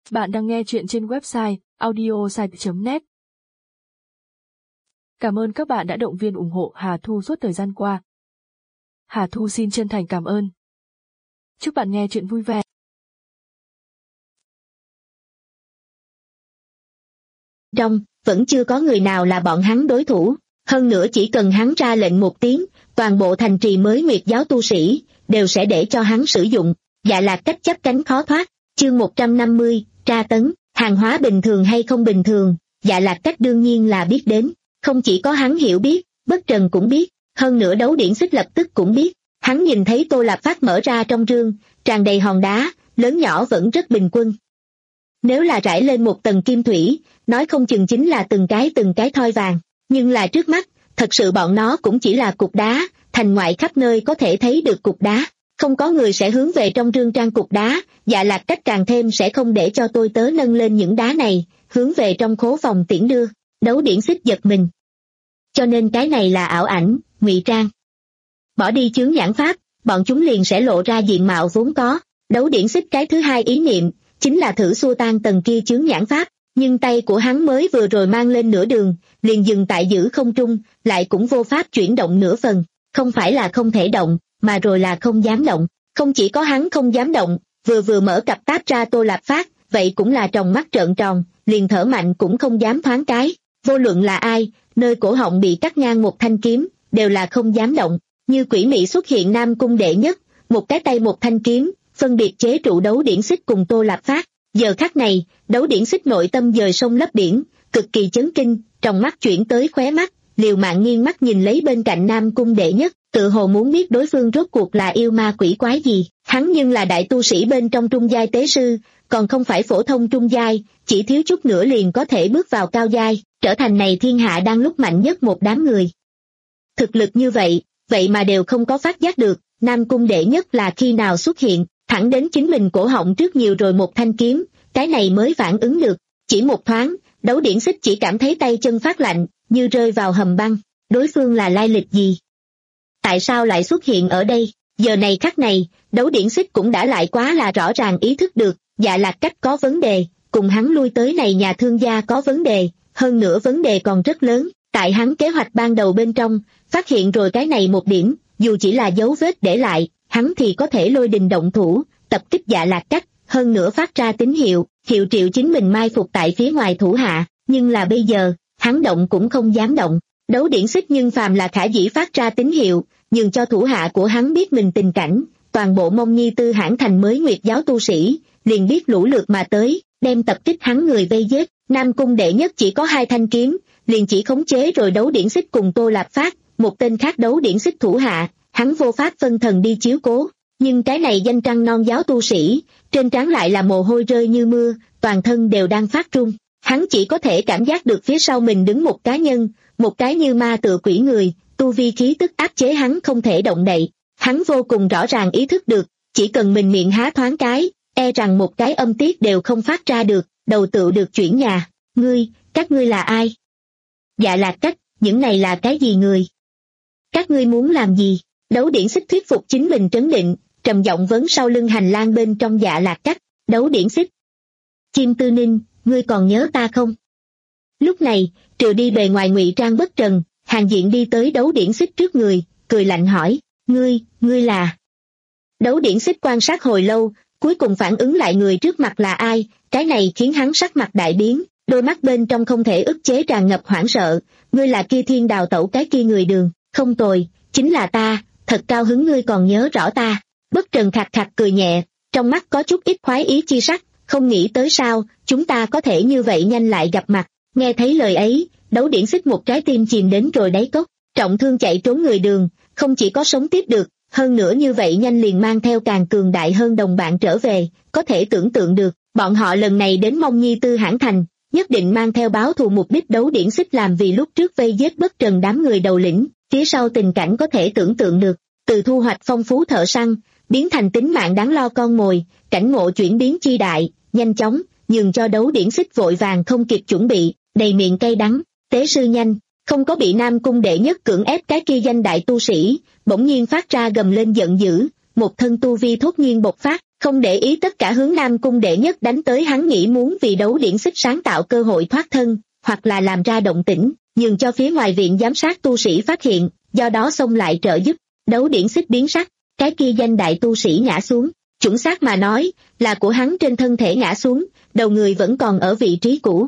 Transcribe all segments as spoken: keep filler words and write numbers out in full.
Bạn đang nghe chuyện trên website audiosite chấm net. Cảm ơn các bạn đã động viên ủng hộ Hà Thu suốt thời gian qua. Hà Thu xin chân thành cảm ơn. Chúc bạn nghe chuyện vui vẻ. Trong, vẫn chưa có người nào là bọn hắn đối thủ, hơn nữa chỉ cần hắn ra lệnh một tiếng, toàn bộ thành trì mới Nguyệt giáo tu sĩ, đều sẽ để cho hắn sử dụng. Dạ Lạc Cách chấp cánh khó thoát, chương một trăm năm mươi, tra tấn, hàng hóa bình thường hay không bình thường, Dạ Lạc Cách đương nhiên là biết đến, không chỉ có hắn hiểu biết, Bất Trần cũng biết, hơn nữa Đấu Điển Xích lập tức cũng biết. Hắn nhìn thấy Tô Lạp Phát mở ra trong rương, tràn đầy hòn đá, lớn nhỏ vẫn rất bình quân. Nếu là rải lên một tầng kim thủy, nói không chừng chính là từng cái từng cái thoi vàng, nhưng là trước mắt, thật sự bọn nó cũng chỉ là cục đá, thành ngoại khắp nơi có thể thấy được cục đá. Không có người sẽ hướng về trong rương trang cục đá, Dạ Lạc Cách càng thêm sẽ không để cho tôi tớ nâng lên những đá này, hướng về trong khố phòng tiễn đưa. Đấu Điển Xích giật mình. Cho nên cái này là ảo ảnh, ngụy trang. Bỏ đi chướng nhãn pháp, bọn chúng liền sẽ lộ ra diện mạo vốn có. Đấu Điển Xích cái thứ hai ý niệm, chính là thử xua tan tầng kia chướng nhãn pháp, nhưng tay của hắn mới vừa rồi mang lên nửa đường, liền dừng tại giữ không trung, lại cũng vô pháp chuyển động nửa phần. Không phải là không thể động, mà rồi là không dám động. Không chỉ có hắn không dám động, vừa vừa mở cặp táp ra Tô Lạp Phát, vậy cũng là tròng mắt trợn tròn, liền thở mạnh cũng không dám thoáng cái. Vô luận là ai, nơi cổ họng bị cắt ngang một thanh kiếm, đều là không dám động. Như quỷ mị xuất hiện Nam Cung đệ nhất, một cái tay một thanh kiếm, phân biệt chế trụ Đấu Điển Xích cùng Tô Lạp Phát. Giờ khắc này, Đấu Điển Xích nội tâm dời sông lấp biển, cực kỳ chấn kinh, trong mắt chuyển tới khóe mắt, liều mạng nghiêng mắt nhìn lấy bên cạnh Nam Cung đệ nhất, tự hồ muốn biết đối phương rốt cuộc là yêu ma quỷ quái gì. Hắn nhưng là đại tu sĩ bên trong trung giai tế sư, còn không phải phổ thông trung giai, chỉ thiếu chút nữa liền có thể bước vào cao giai, trở thành này thiên hạ đang lúc mạnh nhất một đám người. Thực lực như vậy, vậy mà đều không có phát giác được, Nam Cung đệ nhất là khi nào xuất hiện, thẳng đến chính mình cổ họng trước nhiều rồi một thanh kiếm, cái này mới phản ứng được. Chỉ một thoáng, Đấu Điển Xích chỉ cảm thấy tay chân phát lạnh, như rơi vào hầm băng. Đối phương là lai lịch gì? Tại sao lại xuất hiện ở đây? Giờ này khắc này, Đấu Điển Xích cũng đã lại quá là rõ ràng ý thức được, Dạ Lạc Cách có vấn đề, cùng hắn lui tới này nhà thương gia có vấn đề, hơn nữa vấn đề còn rất lớn. Tại hắn kế hoạch ban đầu bên trong, phát hiện rồi cái này một điểm, dù chỉ là dấu vết để lại, hắn thì có thể lôi đình động thủ, tập kích Dạ Lạc Cách, hơn nữa phát ra tín hiệu, hiệu triệu chính mình mai phục tại phía ngoài thủ hạ, nhưng là bây giờ, hắn động cũng không dám động. Đấu Điển Xích nhưng phàm là khả dĩ phát ra tín hiệu, nhường cho thủ hạ của hắn biết mình tình cảnh, toàn bộ Mông Nhi Tư Hãn thành mới Nguyệt giáo tu sĩ, liền biết lũ lượt mà tới, đem tập kích hắn người vây giết. Nam Cung đệ nhất chỉ có hai thanh kiếm, liền chỉ khống chế rồi Đấu Điển Xích cùng Tô Lạp Phát, một tên khác Đấu Điển Xích thủ hạ, hắn vô pháp phân thần đi chiếu cố. Nhưng cái này danh trăng non giáo tu sĩ, trên trán lại là mồ hôi rơi như mưa, toàn thân đều đang phát run. Hắn chỉ có thể cảm giác được phía sau mình đứng một cá nhân, một cái như ma tựa quỷ người, tu vi khí tức áp chế hắn không thể động đậy. Hắn vô cùng rõ ràng ý thức được, chỉ cần mình miệng há thoáng cái, e rằng một cái âm tiết đều không phát ra được, đầu tựu được chuyển nhà. Ngươi, các ngươi là ai? Dạ Lạc Cách, những này là cái gì người? Các ngươi muốn làm gì? Đấu Điển Xích thuyết phục chính mình trấn định, trầm giọng vấn sau lưng hành lang bên trong Dạ Lạc Cách. Đấu Điển Xích. Chim Tư Ninh, ngươi còn nhớ ta không? Lúc này, trừ đi bề ngoài ngụy trang Bất Trần, Hàn Diện đi tới Đấu Điển Xích trước người, cười lạnh hỏi, ngươi, ngươi là... Đấu Điển Xích quan sát hồi lâu, cuối cùng phản ứng lại người trước mặt là ai, cái này khiến hắn sắc mặt đại biến, đôi mắt bên trong không thể ức chế tràn ngập hoảng sợ. Ngươi là kia thiên đào tẩu cái kia người Đường? Không tồi, chính là ta, thật cao hứng ngươi còn nhớ rõ ta. Bất Trần khạc khạc cười nhẹ, trong mắt có chút ít khoái ý chi sắc, không nghĩ tới sao, chúng ta có thể như vậy nhanh lại gặp mặt. Nghe thấy lời ấy, Đấu Điển Xích một trái tim chìm đến rồi đáy cốc, trọng thương chạy trốn người Đường, không chỉ có sống tiếp được, hơn nữa như vậy nhanh liền mang theo càng cường đại hơn đồng bạn trở về, có thể tưởng tượng được, bọn họ lần này đến Mông Nhi Tư Hãn thành, nhất định mang theo báo thù mục đích. Đấu Điển Xích làm vì lúc trước vây giết Bất Trần đám người đầu lĩnh, phía sau tình cảnh có thể tưởng tượng được, từ thu hoạch phong phú thợ săn, biến thành tính mạng đáng lo con mồi, cảnh ngộ chuyển biến chi đại, nhanh chóng, nhường cho Đấu Điển Xích vội vàng không kịp chuẩn bị, đầy miệng cay đắng. Tế sư nhanh, không có bị Nam Cung đệ nhất cưỡng ép cái kia danh đại tu sĩ, bỗng nhiên phát ra gầm lên giận dữ, một thân tu vi thốt nhiên bộc phát, không để ý tất cả hướng Nam Cung đệ nhất đánh tới, hắn nghĩ muốn vì đấu điển xích sáng tạo cơ hội thoát thân, hoặc là làm ra động tĩnh, nhường cho phía ngoài viện giám sát tu sĩ phát hiện, do đó xông lại trợ giúp. Đấu điển xích biến sắc, cái kia danh đại tu sĩ ngã xuống, chuẩn xác mà nói, là của hắn trên thân thể ngã xuống, đầu người vẫn còn ở vị trí cũ.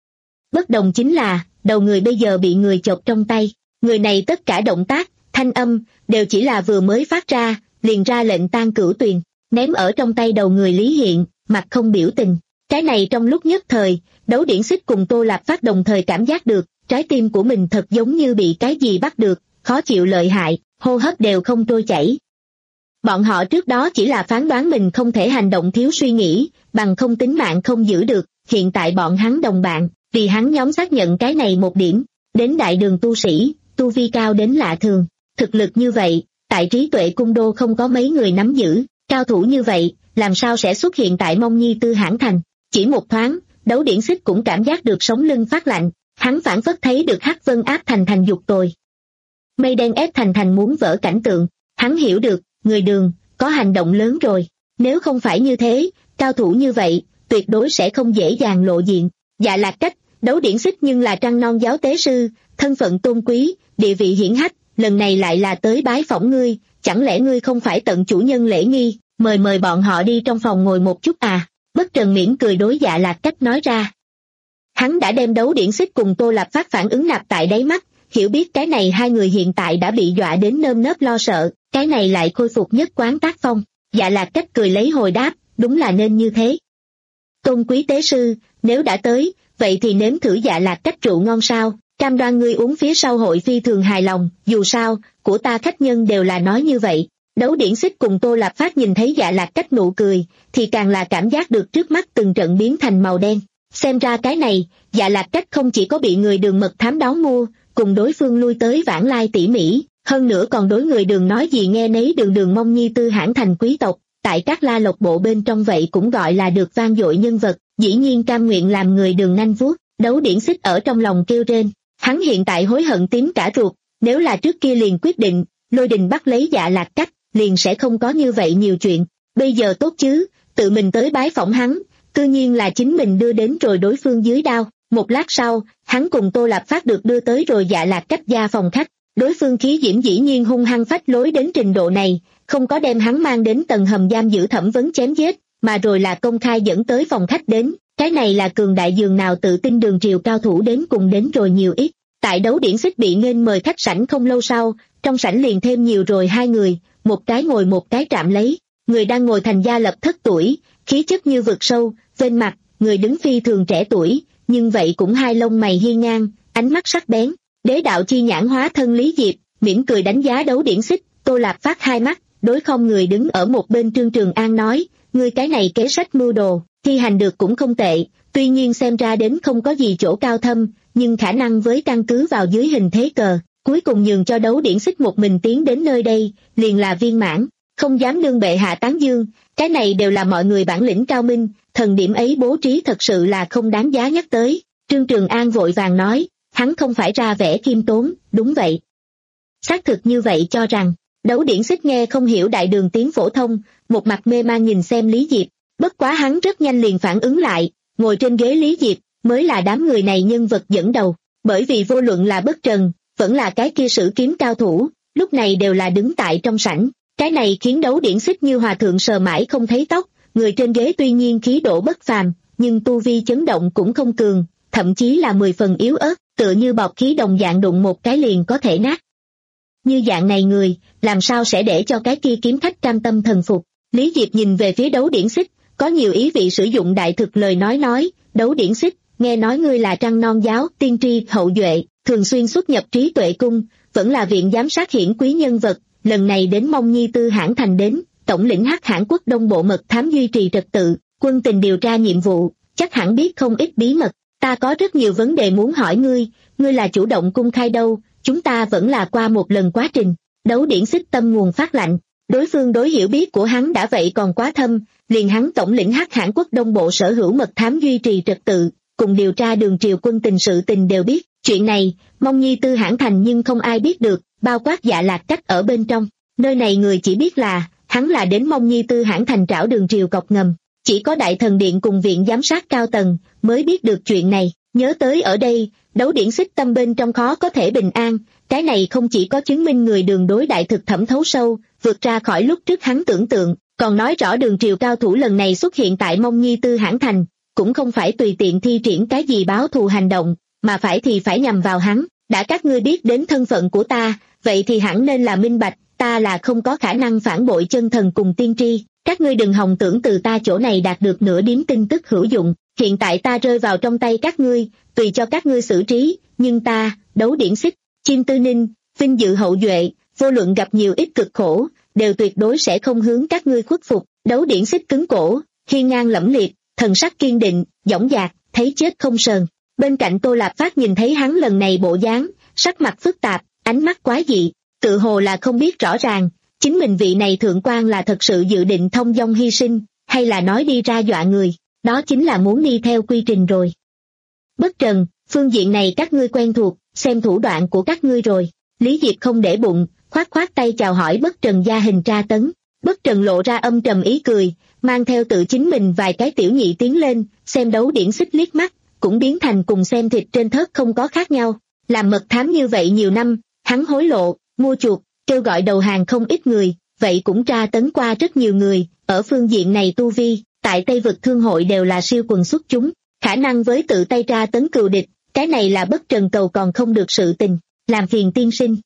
Bất đồng chính là, đầu người bây giờ bị người chộp trong tay, người này tất cả động tác, thanh âm, đều chỉ là vừa mới phát ra, liền ra lệnh tan cửu tuyền, ném ở trong tay đầu người Lý Hiện, mặt không biểu tình. Cái này trong lúc nhất thời, đấu điển xích cùng Tô Lạp Phát đồng thời cảm giác được, trái tim của mình thật giống như bị cái gì bắt được, khó chịu lợi hại, hô hấp đều không trôi chảy. Bọn họ trước đó chỉ là phán đoán mình không thể hành động thiếu suy nghĩ, bằng không tính mạng không giữ được, hiện tại bọn hắn đồng bạn, vì hắn nhóm xác nhận cái này một điểm, đến đại đường tu sĩ, tu vi cao đến lạ thường, thực lực như vậy, tại trí tuệ cung đô không có mấy người nắm giữ, cao thủ như vậy, làm sao sẽ xuất hiện tại Mông Nhi Tư Hãn Thành. Chỉ một thoáng, đấu điển xích cũng cảm giác được sống lưng phát lạnh, hắn phản phất thấy được Hắc Vân áp thành thành dục tồi. Mây đen ép thành thành muốn vỡ cảnh tượng, hắn hiểu được, người đường, có hành động lớn rồi, nếu không phải như thế, cao thủ như vậy, tuyệt đối sẽ không dễ dàng lộ diện. Dạ Lạc Cách, đấu điển xích nhưng là trăng non giáo tế sư, thân phận tôn quý, địa vị hiển hách, lần này lại là tới bái phỏng ngươi, chẳng lẽ ngươi không phải tận chủ nhân lễ nghi, mời mời bọn họ đi trong phòng ngồi một chút à, Bất Trần mỉm cười đối Dạ Lạc Cách nói ra. Hắn đã đem đấu điển xích cùng Tô Lạp Phát phản ứng nạp tại đáy mắt, hiểu biết cái này hai người hiện tại đã bị dọa đến nơm nớp lo sợ, cái này lại khôi phục nhất quán tác phong. Dạ Lạc Cách cười lấy hồi đáp, đúng là nên như thế. Tôn quý tế sư, nếu đã tới, vậy thì nếm thử Dạ Lạc Cách rượu ngon sao, cam đoan ngươi uống phía sau hội phi thường hài lòng, dù sao, của ta khách nhân đều là nói như vậy. Đấu điển xích cùng Tô Lạp Phát nhìn thấy Dạ Lạc Cách nụ cười, thì càng là cảm giác được trước mắt từng trận biến thành màu đen. Xem ra cái này, Dạ Lạc Cách không chỉ có bị người đường mật thám đón mua, cùng đối phương lui tới vãng lai tỉ mỉ, hơn nữa còn đối người đường nói gì nghe nấy, đường đường Mông Nhi Tư Hãn Thành quý tộc, tại các La Lộc bộ bên trong vậy cũng gọi là được vang dội nhân vật, dĩ nhiên cam nguyện làm người đường nanh vuốt. Đấu điển xích ở trong lòng kêu rên, hắn hiện tại hối hận tím cả ruột, nếu là trước kia liền quyết định, Lôi Đình bắt lấy Dạ Lạc Cách, liền sẽ không có như vậy nhiều chuyện, bây giờ tốt chứ, tự mình tới bái phỏng hắn, tự nhiên là chính mình đưa đến rồi đối phương dưới đao. Một lát sau, hắn cùng Tô Lạp Phát được đưa tới rồi Dạ Lạc Cách gia phòng khách, đối phương khí diễm dĩ nhiên hung hăng phách lối đến trình độ này, không có đem hắn mang đến tầng hầm giam giữ thẩm vấn chém giết, mà rồi là công khai dẫn tới phòng khách đến, cái này là cường đại dường nào tự tin đường triều cao thủ đến cùng đến rồi nhiều ít. Tại đấu điển xích bị nghênh mời khách sảnh không lâu sau, trong sảnh liền thêm nhiều rồi hai người, một cái ngồi một cái trạm lấy, người đang ngồi thành gia lập thất tuổi, khí chất như vực sâu, bên mặt, người đứng phi thường trẻ tuổi, nhưng vậy cũng hai lông mày hiên ngang, ánh mắt sắc bén. Đế đạo chi nhãn hóa thân Lý Diệp, mỉm cười đánh giá đấu điển xích. Tô Lạp Phát hai mắt, đối không người đứng ở một bên Trương Trường An nói, ngươi cái này kế sách mưu đồ, thi hành được cũng không tệ, tuy nhiên xem ra đến không có gì chỗ cao thâm, nhưng khả năng với căn cứ vào dưới hình thế cờ, cuối cùng nhường cho đấu điển xích một mình tiến đến nơi đây, liền là viên mãn, không dám đương bệ hạ tán dương, cái này đều là mọi người bản lĩnh cao minh, thần điểm ấy bố trí thật sự là không đáng giá nhắc tới. Trương Trường An vội vàng nói, hắn không phải ra vẻ khiêm tốn, đúng vậy. Xác thực như vậy cho rằng, đấu điển xích nghe không hiểu đại đường tiếng phổ thông, một mặt mê man nhìn xem Lý Diệp, bất quá hắn rất nhanh liền phản ứng lại, ngồi trên ghế Lý Diệp, mới là đám người này nhân vật dẫn đầu, bởi vì vô luận là Bất Trần, vẫn là cái kia sử kiếm cao thủ, lúc này đều là đứng tại trong sảnh, cái này khiến đấu điển xích như hòa thượng sờ mãi không thấy tóc, người trên ghế tuy nhiên khí độ bất phàm, nhưng tu vi chấn động cũng không cường, thậm chí là mười phần yếu ớt, tựa như bọt khí đồng dạng đụng một cái liền có thể nát. Như dạng này người, làm sao sẽ để cho cái kia kiếm khách cam tâm thần phục? Lý Diệp nhìn về phía đấu điển xích, có nhiều ý vị sử dụng đại thực lời nói nói, đấu điển xích, nghe nói ngươi là trăng non giáo, tiên tri, hậu duệ, thường xuyên xuất nhập trí tuệ cung, vẫn là viện giám sát hiển quý nhân vật, lần này đến Mông Nhi Tư Hãn Thành đến, tổng lĩnh Hắc Hãn quốc đông bộ mật thám duy trì trật tự, quân tình điều tra nhiệm vụ, chắc hẳn biết không ít bí mật, ta có rất nhiều vấn đề muốn hỏi ngươi, ngươi là chủ động cung khai đâu, chúng ta vẫn là qua một lần quá trình. Đấu điển xích tâm nguồn phát lạnh, đối phương đối hiểu biết của hắn đã vậy còn quá thâm, liền hắn tổng lĩnh Hắc Hãn quốc đông bộ sở hữu mật thám duy trì trật tự, cùng điều tra đường triều quân tình sự tình đều biết, chuyện này, Mông Nhi Tư Hãn Thành nhưng không ai biết được, bao quát Dạ Lạc Cách ở bên trong, nơi này người chỉ biết là, hắn là đến Mông Nhi Tư Hãn thành trảo Đường Triều cọc ngầm. Chỉ có Đại Thần Điện cùng viện giám sát cao tầng mới biết được chuyện này. Nhớ tới ở đây, Đấu Điển Xích tâm bên trong khó có thể bình an, cái này không chỉ có chứng minh người Đường đối đại thực thẩm thấu sâu, vượt ra khỏi lúc trước hắn tưởng tượng, còn nói rõ Đường Triều cao thủ lần này xuất hiện tại Mông Nhi Tư Hãn thành, cũng không phải tùy tiện thi triển cái gì báo thù hành động, mà phải thì phải nhằm vào hắn. Đã các ngươi biết đến thân phận của ta, vậy thì hẳn nên là minh bạch, ta là không có khả năng phản bội chân thần cùng tiên tri, các ngươi đừng hòng tưởng từ ta chỗ này đạt được nửa điểm tin tức hữu dụng, hiện tại ta rơi vào trong tay các ngươi, tùy cho các ngươi xử trí, nhưng ta, Đấu Điển Xích, Chim Tư Ninh, vinh dự hậu duệ, vô luận gặp nhiều ít cực khổ, đều tuyệt đối sẽ không hướng các ngươi khuất phục. Đấu Điển Xích cứng cổ, hiên ngang lẫm liệt, thần sắc kiên định, dõng dạc, thấy chết không sờn. Bên cạnh Tô Lạp Phát nhìn thấy hắn lần này bộ dáng, sắc mặt phức tạp, ánh mắt quái dị, tự hồ là không biết rõ ràng, chính mình vị này thượng quan là thật sự dự định thông dong hy sinh, hay là nói đi ra dọa người, đó chính là muốn đi theo quy trình rồi. Bất Trần, phương diện này các ngươi quen thuộc, xem thủ đoạn của các ngươi rồi. Lý Diệp không để bụng, khoát khoát tay chào hỏi Bất Trần gia hình tra tấn. Bất Trần lộ ra âm trầm ý cười, mang theo tự chính mình vài cái tiểu nhị tiến lên, xem Đấu Điển Xích liếc mắt, cũng biến thành cùng xem thịt trên thớt không có khác nhau. Làm mật thám như vậy nhiều năm, hắn hối lộ, mua chuộc, kêu gọi đầu hàng không ít người, vậy cũng tra tấn qua rất nhiều người, ở phương diện này tu vi, tại Tây Vực Thương hội đều là siêu quần xuất chúng, khả năng với tự tay tra tấn cừu địch, cái này là Bất Trần cầu còn không được sự tình, làm phiền tiên sinh.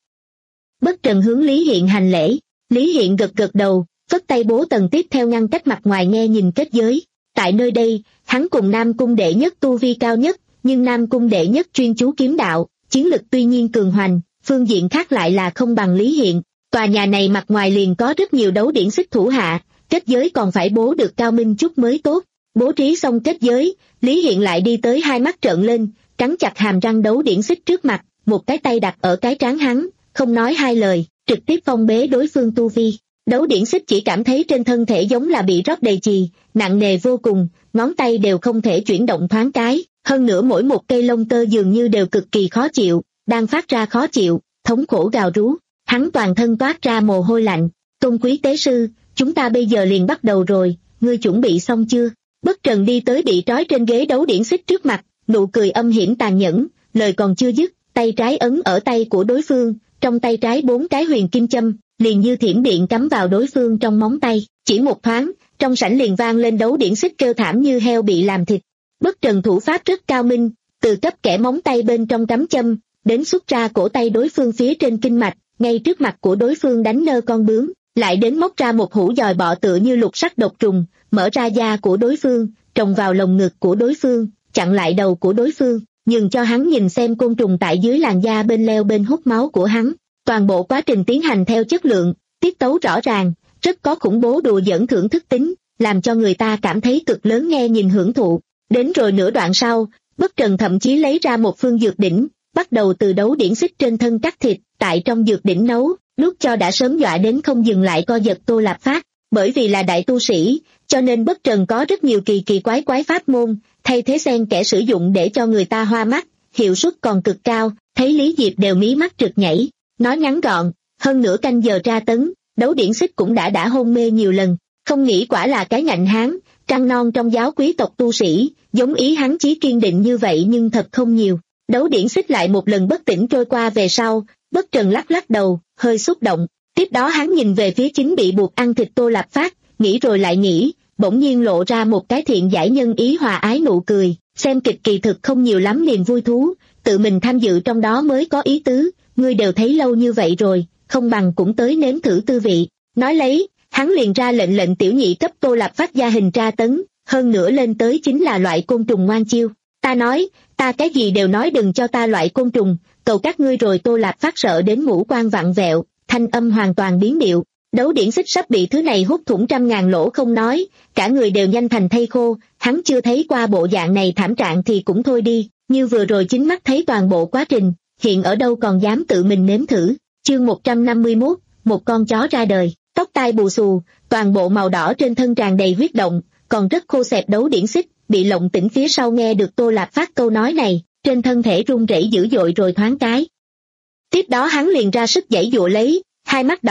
Bất Trần hướng Lý Hiện hành lễ, Lý Hiện gật gật đầu, phất tay bố tầng tiếp theo ngăn cách mặt ngoài nghe nhìn kết giới. Tại nơi đây, hắn cùng Nam Cung đệ nhất tu vi cao nhất, nhưng Nam Cung đệ nhất chuyên chú kiếm đạo, chiến lực tuy nhiên cường hoành, phương diện khác lại là không bằng Lý Hiện. Tòa nhà này mặt ngoài liền có rất nhiều Đấu Điển Xích thủ hạ, kết giới còn phải bố được cao minh chút mới tốt. Bố trí xong kết giới, Lý Hiện lại đi tới hai mắt trợn lên, cắn chặt hàm răng Đấu Điển Xích trước mặt, một cái tay đặt ở cái trán hắn, không nói hai lời, trực tiếp phong bế đối phương tu vi. Đấu Điển Xích chỉ cảm thấy trên thân thể giống là bị rót đầy chì, nặng nề vô cùng, ngón tay đều không thể chuyển động thoáng cái, hơn nữa mỗi một cây lông tơ dường như đều cực kỳ khó chịu, đang phát ra khó chịu, thống khổ gào rú, hắn toàn thân toát ra mồ hôi lạnh. Tôn quý tế sư, chúng ta bây giờ liền bắt đầu rồi, ngươi chuẩn bị xong chưa? Bất Trần đi tới bị trói trên ghế Đấu Điển Xích trước mặt, nụ cười âm hiểm tàn nhẫn, lời còn chưa dứt, tay trái ấn ở tay của đối phương, trong tay trái bốn cái huyền kim châm, liền như thiểm điện cắm vào đối phương trong móng tay, chỉ một thoáng, trong sảnh liền vang lên Đấu Điển Xích kêu thảm như heo bị làm thịt. Bất Trần thủ pháp rất cao minh, từ cấp kẻ móng tay bên trong cắm châm, đến xuất ra cổ tay đối phương phía trên kinh mạch, ngay trước mặt của đối phương đánh nơ con bướm, lại đến móc ra một hũ dòi bọ tựa như lục sắc độc trùng, mở ra da của đối phương, trồng vào lồng ngực của đối phương, chặn lại đầu của đối phương, nhường cho hắn nhìn xem côn trùng tại dưới làn da bên leo bên hút máu của hắn. Toàn bộ quá trình tiến hành theo chất lượng, tiết tấu rõ ràng, rất có khủng bố đùa giỡn thưởng thức tính, làm cho người ta cảm thấy cực lớn nghe nhìn hưởng thụ. Đến rồi nửa đoạn sau, Bất Trần thậm chí lấy ra một phương dược đỉnh, bắt đầu từ Đấu Điển Xích trên thân cắt thịt, tại trong dược đỉnh nấu, lúc cho đã sớm dọa đến không dừng lại co giật Tô Lạp Phát. Bởi vì là đại tu sĩ, cho nên Bất Trần có rất nhiều kỳ kỳ quái quái pháp môn, thay thế xen kẻ sử dụng để cho người ta hoa mắt, hiệu suất còn cực cao, thấy Lý Diệp đều mí mắt trượt nhảy. Nói ngắn gọn, hơn nửa canh giờ tra tấn, Đấu Điển Xích cũng đã đã hôn mê nhiều lần, không nghĩ quả là cái ngạnh hán, trăng non trong giáo quý tộc tu sĩ, giống ý hắn chí kiên định như vậy nhưng thật không nhiều. Đấu Điển Xích lại một lần bất tỉnh trôi qua về sau, Bất Trần lắc lắc đầu, hơi xúc động, tiếp đó hắn nhìn về phía chính bị buộc ăn thịt Tô Lạp Phát, nghĩ rồi lại nghĩ, bỗng nhiên lộ ra một cái thiện giải nhân ý hòa ái nụ cười, xem kịch kỳ thực không nhiều lắm niềm vui thú, tự mình tham dự trong đó mới có ý tứ. Ngươi đều thấy lâu như vậy rồi, không bằng cũng tới nếm thử tư vị. Nói lấy, hắn liền ra lệnh lệnh tiểu nhị cấp Tô Lạp Phát gia hình tra tấn, hơn nữa lên tới chính là loại côn trùng ngoan chiêu. Ta nói, ta cái gì đều nói đừng cho ta loại côn trùng, cầu các ngươi rồi. Tô Lạp Phát sợ đến ngũ quan vặn vẹo, thanh âm hoàn toàn biến điệu. Đấu Điển Xích sắp bị thứ này hút thủng trăm ngàn lỗ không nói, cả người đều nhanh thành thây khô, hắn chưa thấy qua bộ dạng này thảm trạng thì cũng thôi đi, như vừa rồi chính mắt thấy toàn bộ quá trình. Hiện ở đâu còn dám tự mình nếm thử. Chương một trăm năm mươi mốt, một con chó ra đời, tóc tai bù xù, toàn bộ màu đỏ trên thân tràn đầy huyết động, còn rất khô xẹp. Đấu Điển Xích bị lộng tỉnh phía sau nghe được Tô Lạp Phát câu nói này, trên thân thể run rẩy dữ dội rồi thoáng cái. Tiếp đó hắn liền ra sức giãy giụa lấy, hai mắt đỏ,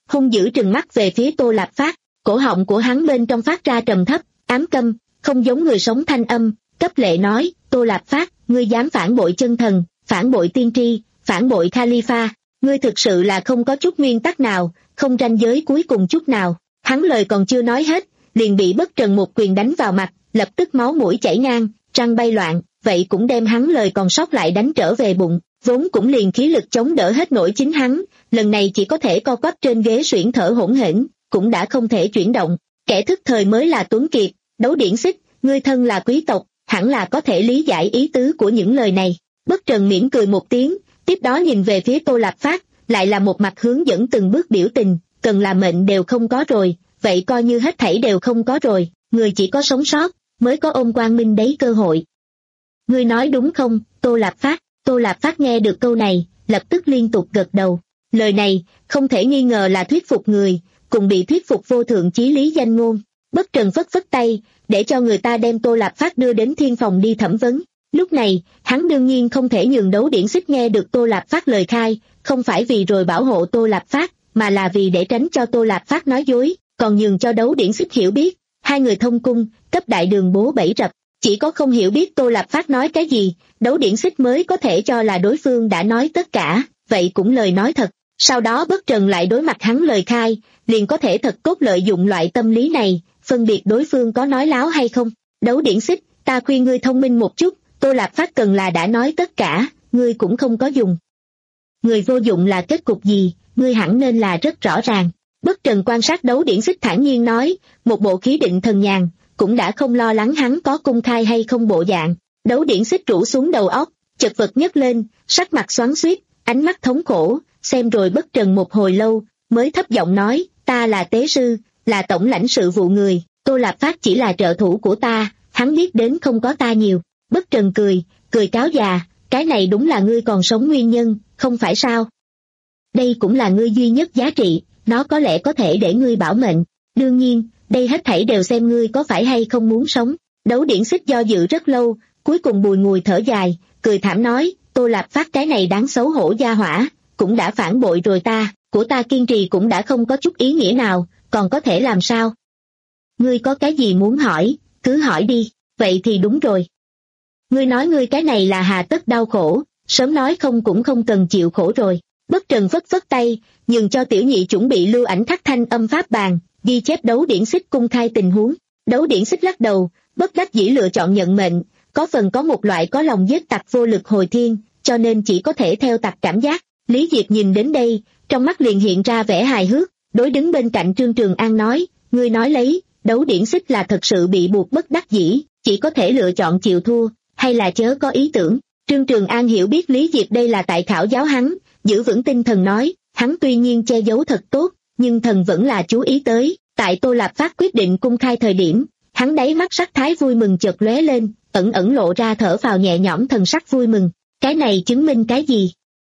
hung dữ trừng mắt về phía Tô Lạp Phát, cổ họng của hắn bên trong phát ra trầm thấp, ám câm, không giống người sống thanh âm, cấp lệ nói, Tô Lạp Phát, ngươi dám phản bội chân thần, phản bội tiên tri, phản bội Khalifa, ngươi thực sự là không có chút nguyên tắc nào, không ranh giới cuối cùng chút nào. Hắn lời còn chưa nói hết, liền bị Bất Trần một quyền đánh vào mặt, lập tức máu mũi chảy ngang, răng bay loạn, vậy cũng đem hắn lời còn sót lại đánh trở về bụng, vốn cũng liền khí lực chống đỡ hết nổi chính hắn, lần này chỉ có thể co quắp trên ghế xuyển thở hỗn hển, cũng đã không thể chuyển động. Kẻ thức thời mới là tuấn kiệt, Đấu Điển Xích, ngươi thân là quý tộc, hẳn là có thể lý giải ý tứ của những lời này. Bất Trần mỉm cười một tiếng, tiếp đó nhìn về phía Tô Lạp Phát, lại là một mặt hướng dẫn từng bước biểu tình, cần là mệnh đều không có rồi, vậy coi như hết thảy đều không có rồi, người chỉ có sống sót, mới có ôm quang minh đấy cơ hội. Ngươi nói đúng không, Tô Lạp Phát? Tô Lạp Phát nghe được câu này, lập tức liên tục gật đầu. Lời này, không thể nghi ngờ là thuyết phục người, cùng bị thuyết phục vô thượng chí lý danh ngôn. Bất Trần phất phất tay, để cho người ta đem Tô Lạp Phát đưa đến thiên phòng đi thẩm vấn. Lúc này, hắn đương nhiên không thể nhường Đấu Điển Xích nghe được Tô Lạp Phát lời khai, không phải vì rồi bảo hộ Tô Lạp Phát, mà là vì để tránh cho Tô Lạp Phát nói dối, còn nhường cho Đấu Điển Xích hiểu biết, hai người thông cung, cấp đại đường bố bẫy rập, chỉ có không hiểu biết Tô Lạp Phát nói cái gì, Đấu Điển Xích mới có thể cho là đối phương đã nói tất cả, vậy cũng lời nói thật. Sau đó Bất Trần lại đối mặt hắn lời khai, liền có thể thật cốt lợi dụng loại tâm lý này, phân biệt đối phương có nói láo hay không. Đấu Điển Xích, ta khuyên ngươi thông minh một chút, Tô Lạp Phát cần là đã nói tất cả, ngươi cũng không có dùng. Người vô dụng là kết cục gì, ngươi hẳn nên là rất rõ ràng. Bất Trần quan sát Đấu Điển Xích thản nhiên nói, một bộ khí định thần nhàn, cũng đã không lo lắng hắn có công khai hay không bộ dạng. Đấu Điển Xích rũ xuống đầu óc, chật vật nhấc lên, sắc mặt xoắn xuýt, ánh mắt thống khổ, xem rồi Bất Trần một hồi lâu, mới thấp giọng nói, ta là tế sư, là tổng lãnh sự vụ người, Tô Lạp Phát chỉ là trợ thủ của ta, hắn biết đến không có ta nhiều. Bất Trần cười, cười cáo già, cái này đúng là ngươi còn sống nguyên nhân, không phải sao? Đây cũng là ngươi duy nhất giá trị, nó có lẽ có thể để ngươi bảo mệnh. Đương nhiên, đây hết thảy đều xem ngươi có phải hay không muốn sống. Đấu Điển Xích do dự rất lâu, cuối cùng bùi ngùi thở dài, cười thảm nói, Tô Lạp Phát cái này đáng xấu hổ gia hỏa, cũng đã phản bội rồi ta, của ta kiên trì cũng đã không có chút ý nghĩa nào, còn có thể làm sao? Ngươi có cái gì muốn hỏi, cứ hỏi đi, vậy thì đúng rồi. Ngươi nói ngươi cái này là hà tất đau khổ, sớm nói không cũng không cần chịu khổ rồi. Bất Trần phất phất tay, nhường cho tiểu nhị chuẩn bị lưu ảnh khắc thanh âm pháp bàn, ghi chép Đấu Điển Xích cung khai tình huống. Đấu Điển Xích lắc đầu, bất đắc dĩ lựa chọn nhận mệnh, có phần có một loại có lòng giết tặc vô lực hồi thiên, cho nên chỉ có thể theo tặc cảm giác. Lý Diệp nhìn đến đây, trong mắt liền hiện ra vẻ hài hước, đối đứng bên cạnh Trương Trường An nói, ngươi nói lấy, Đấu Điển Xích là thật sự bị buộc bất đắc dĩ, chỉ có thể lựa chọn chịu thua, hay là chớ có ý tưởng. Trương Trường An hiểu biết Lý Diệp đây là tại khảo giáo hắn, giữ vững tinh thần nói, hắn tuy nhiên che giấu thật tốt, nhưng thần vẫn là chú ý tới, tại Tô Lạp Phát quyết định cung khai thời điểm, hắn đáy mắt sắc thái vui mừng chợt lóe lên, ẩn ẩn lộ ra thở phào nhẹ nhõm thần sắc vui mừng. Cái này chứng minh cái gì?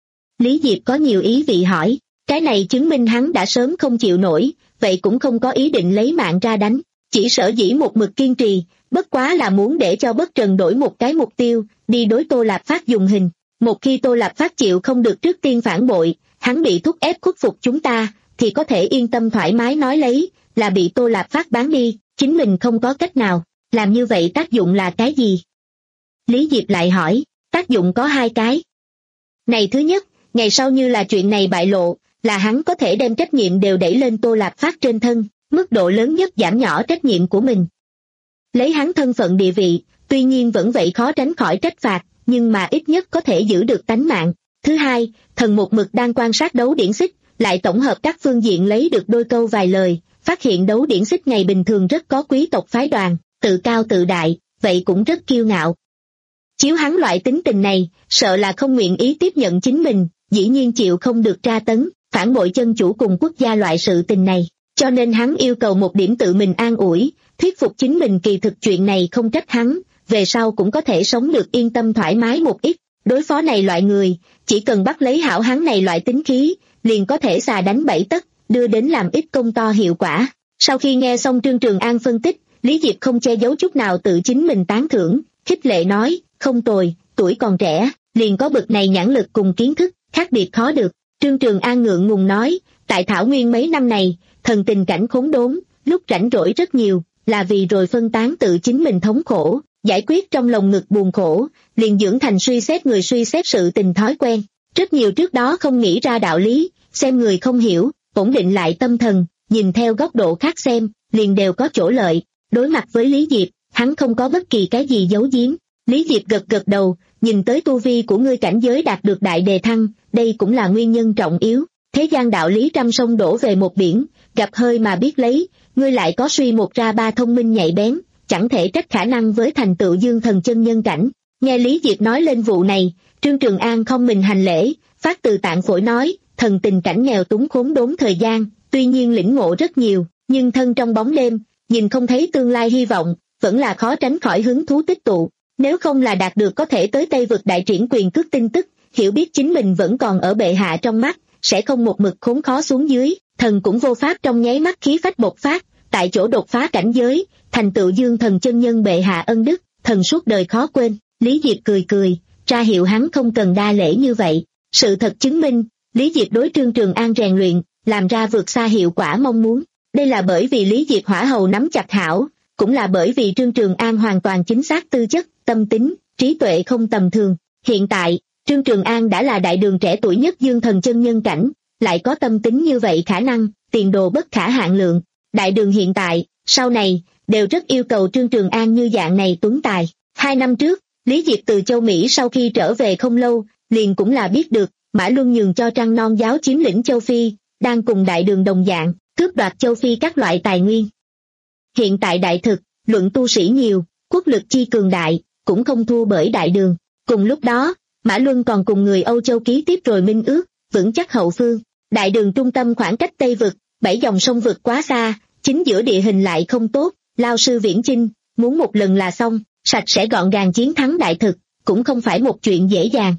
Lý Diệp có nhiều ý vị hỏi, cái này chứng minh hắn đã sớm không chịu nổi, vậy cũng không có ý định lấy mạng ra đánh, chỉ sở dĩ một mực kiên trì, bất quá là muốn để cho Bất Trần đổi một cái mục tiêu, đi đối Tô Lạp Phát dùng hình. Một khi Tô Lạp Phát chịu không được trước tiên phản bội, hắn bị thúc ép khuất phục chúng ta, thì có thể yên tâm thoải mái nói lấy, là bị Tô Lạp Phát bán đi, chính mình không có cách nào, làm như vậy tác dụng là cái gì? Lý Diệp lại hỏi, tác dụng có hai cái. Này thứ nhất, ngày sau như là chuyện này bại lộ, là hắn có thể đem trách nhiệm đều đẩy lên Tô Lạp Phát trên thân, mức độ lớn nhất giảm nhỏ trách nhiệm của mình. Lấy hắn thân phận địa vị, tuy nhiên vẫn vậy khó tránh khỏi trách phạt, nhưng mà ít nhất có thể giữ được tánh mạng. Thứ hai, thần một mực đang quan sát Đấu Điển Xích, lại tổng hợp các phương diện lấy được đôi câu vài lời, phát hiện Đấu Điển Xích ngày bình thường rất có quý tộc phái đoàn, tự cao tự đại, vậy cũng rất kiêu ngạo. Chiếu hắn loại tính tình này, sợ là không nguyện ý tiếp nhận chính mình, dĩ nhiên chịu không được tra tấn, phản bội chân chủ cùng quốc gia loại sự tình này, cho nên hắn yêu cầu một điểm tự mình an ủi, thuyết phục chính mình kỳ thực chuyện này không trách hắn, về sau cũng có thể sống được yên tâm thoải mái một ít. Đối phó này loại người, chỉ cần bắt lấy hảo hắn này loại tính khí, liền có thể xà đánh bảy tấc, đưa đến làm ít công to hiệu quả. Sau khi nghe xong Trương Trường An phân tích, Lý Diệp không che giấu chút nào tự chính mình tán thưởng, khích lệ nói, không tồi, tuổi còn trẻ, liền có bực này nhãn lực cùng kiến thức, khác biệt khó được. Trương Trường An ngượng ngùng nói, Tại Thảo Nguyên mấy năm này, thần tình cảnh khốn đốn, lúc rảnh rỗi rất nhiều, là vì rồi phân tán tự chính mình thống khổ, giải quyết trong lòng ngực buồn khổ, liền dưỡng thành suy xét người suy xét sự tình thói quen. Rất nhiều trước đó không nghĩ ra đạo lý, xem người không hiểu, ổn định lại tâm thần, nhìn theo góc độ khác xem, liền đều có chỗ lợi. Đối mặt với Lý Diệp, hắn không có bất kỳ cái gì giấu giếm. Lý Diệp gật gật đầu, nhìn tới tu vi của ngươi cảnh giới đạt được đại đề thăng, đây cũng là nguyên nhân trọng yếu. Thế gian đạo lý trăm sông đổ về một biển, gặp hơi mà biết lấy, ngươi lại có suy một ra ba thông minh nhạy bén, chẳng thể trách khả năng với thành tựu dương thần chân nhân cảnh. Nghe Lý Diệp nói lên vụ này, Trương Trường An không mình hành lễ, phát từ tạng phổi nói, thần tình cảnh nghèo túng khốn đốn thời gian, tuy nhiên lĩnh ngộ rất nhiều, nhưng thân trong bóng đêm, nhìn không thấy tương lai hy vọng, vẫn là khó tránh khỏi hứng thú tích tụ. Nếu không là đạt được có thể tới Tây Vực đại triển quyền cước tin tức, hiểu biết chính mình vẫn còn ở bệ hạ trong mắt, sẽ không một mực khốn khó xuống dưới, thần cũng vô pháp trong nháy mắt khí phách bộc phát, tại chỗ đột phá cảnh giới, thành tựu dương thần chân nhân bệ hạ ân đức, thần suốt đời khó quên. Lý Diệp cười cười, ra hiệu hắn không cần đa lễ như vậy. Sự thật chứng minh, Lý Diệp đối Trương Trường An rèn luyện, làm ra vượt xa hiệu quả mong muốn. Đây là bởi vì Lý Diệp hỏa hầu nắm chặt hảo, cũng là bởi vì Trương Trường An hoàn toàn chính xác tư chất, tâm tính, trí tuệ không tầm thường. Hiện tại, Trương Trường An đã là đại đường trẻ tuổi nhất dương thần chân nhân cảnh, lại có tâm tính như vậy khả năng, tiền đồ bất khả hạn lượng. Đại đường hiện tại, sau này, đều rất yêu cầu Trương Trường An như dạng này tuấn tài. Hai năm trước, Lý Diệp từ châu Mỹ sau khi trở về không lâu, liền cũng là biết được, Mã Luân nhường cho Trăng Non giáo chiếm lĩnh châu Phi, đang cùng đại đường đồng dạng, cướp đoạt châu Phi các loại tài nguyên. Hiện tại đại thực, luận tu sĩ nhiều, quốc lực chi cường đại, cũng không thua bởi đại đường. Cùng lúc đó, Mã Luân còn cùng người Âu Châu ký tiếp rồi minh ước, vững chắc hậu phương. Đại đường trung tâm khoảng cách Tây Vực, bảy dòng sông vực quá xa, chính giữa địa hình lại không tốt, lao sư viễn chinh, muốn một lần là xong, sạch sẽ gọn gàng chiến thắng đại thực, cũng không phải một chuyện dễ dàng.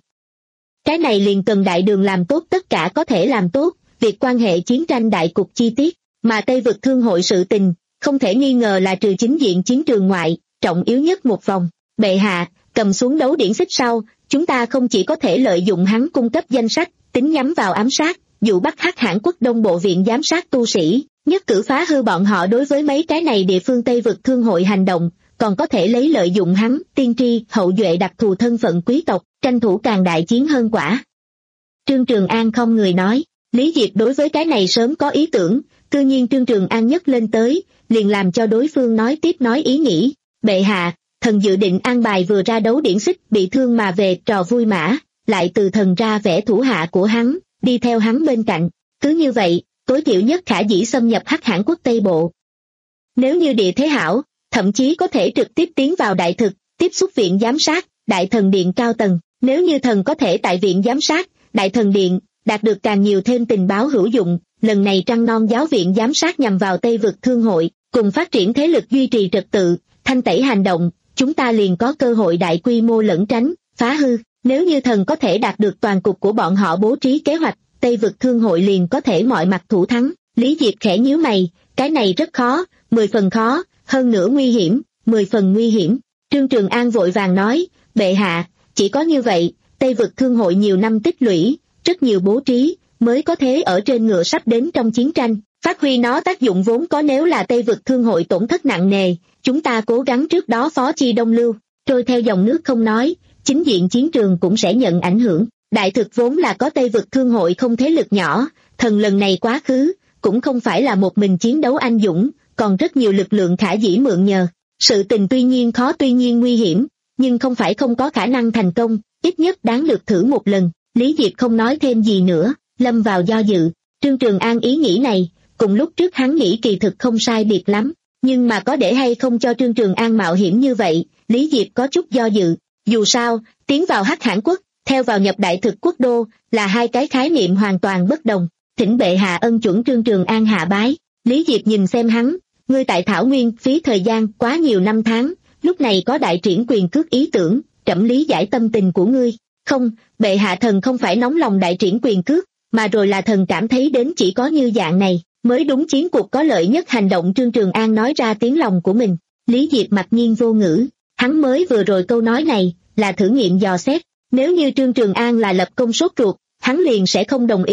Cái này liền cần đại đường làm tốt tất cả có thể làm tốt, việc quan hệ chiến tranh đại cục chi tiết, mà Tây Vực thương hội sự tình, không thể nghi ngờ là trừ chính diện chiến trường ngoại, trọng yếu nhất một vòng. Bệ hạ, cầm xuống đấu điển xích sau, chúng ta không chỉ có thể lợi dụng hắn cung cấp danh sách, tính nhắm vào ám sát, dụ bắt Hắc Hãn quốc đông bộ viện giám sát tu sĩ, nhất cử phá hư bọn họ đối với mấy cái này địa phương Tây Vực thương hội hành động, còn có thể lấy lợi dụng hắn, tiên tri, hậu duệ đặc thù thân phận quý tộc, tranh thủ càng đại chiến hơn quả. Trương Trường An không người nói, Lý Diệp đối với cái này sớm có ý tưởng, cư nhiên Trương Trường An nhấc lên tới, liền làm cho đối phương nói tiếp nói ý nghĩ. Bệ hạ, thần dự định an bài vừa ra đấu điển xích bị thương mà về trò vui mã, lại từ thần ra vẽ thủ hạ của hắn, đi theo hắn bên cạnh. Cứ như vậy, tối thiểu nhất khả dĩ xâm nhập Hắc Hãn quốc Tây Bộ. Nếu như địa thế hảo, thậm chí có thể trực tiếp tiến vào đại thực, tiếp xúc viện giám sát, đại thần điện cao tầng. Nếu như thần có thể tại viện giám sát, đại thần điện, đạt được càng nhiều thêm tình báo hữu dụng, lần này Trăng Non giáo viện giám sát nhằm vào Tây Vực thương hội, cùng phát triển thế lực duy trì trật tự, thanh tẩy hành động, chúng ta liền có cơ hội đại quy mô lẩn tránh, phá hư. Nếu như thần có thể đạt được toàn cục của bọn họ bố trí kế hoạch, Tây Vực thương hội liền có thể mọi mặt thủ thắng. Lý Diệp khẽ nhíu mày, cái này rất khó, mười phần khó, hơn nữa nguy hiểm, mười phần nguy hiểm. Trương Trường An vội vàng nói, bệ hạ, chỉ có như vậy, Tây Vực thương hội nhiều năm tích lũy, rất nhiều bố trí, mới có thế ở trên ngựa sắp đến trong chiến tranh, phát huy nó tác dụng vốn có. Nếu là Tây Vực thương hội tổn thất nặng nề, chúng ta cố gắng trước đó phó chi đông lưu, trôi theo dòng nước không nói, chính diện chiến trường cũng sẽ nhận ảnh hưởng. Đại thực vốn là có Tây Vực thương hội không thế lực nhỏ, thần lần này quá khứ, cũng không phải là một mình chiến đấu anh dũng, còn rất nhiều lực lượng khả dĩ mượn nhờ. Sự tình tuy nhiên khó tuy nhiên nguy hiểm, nhưng không phải không có khả năng thành công, ít nhất đáng được thử một lần. Lý Diệp không nói thêm gì nữa, lâm vào do dự. Trương Trường An ý nghĩ này, cùng lúc trước hắn nghĩ kỳ thực không sai biệt lắm, nhưng mà có để hay không cho Trương Trường An mạo hiểm như vậy, Lý Diệp có chút do dự. Dù sao, tiến vào Hắc Hãn quốc, theo vào nhập đại thực quốc đô, là hai cái khái niệm hoàn toàn bất đồng. Thỉnh bệ hạ ân chuẩn. Trương Trường An hạ bái. Lý Diệp nhìn xem hắn, ngươi tại Thảo Nguyên phí thời gian quá nhiều năm tháng, lúc này có đại triển quyền cước ý tưởng, trẫm lý giải tâm tình của ngươi. Không, bệ hạ, thần không phải nóng lòng đại triển quyền cước, mà rồi là thần cảm thấy đến chỉ có như dạng này, mới đúng chiến cuộc có lợi nhất hành động. Trương Trường An nói ra tiếng lòng của mình. Lý Diệp mặc nhiên vô ngữ, hắn mới vừa rồi câu nói này, là thử nghiệm dò xét. Nếu như Trương Trường An là lập công sốt ruột, hắn liền sẽ không đồng ý,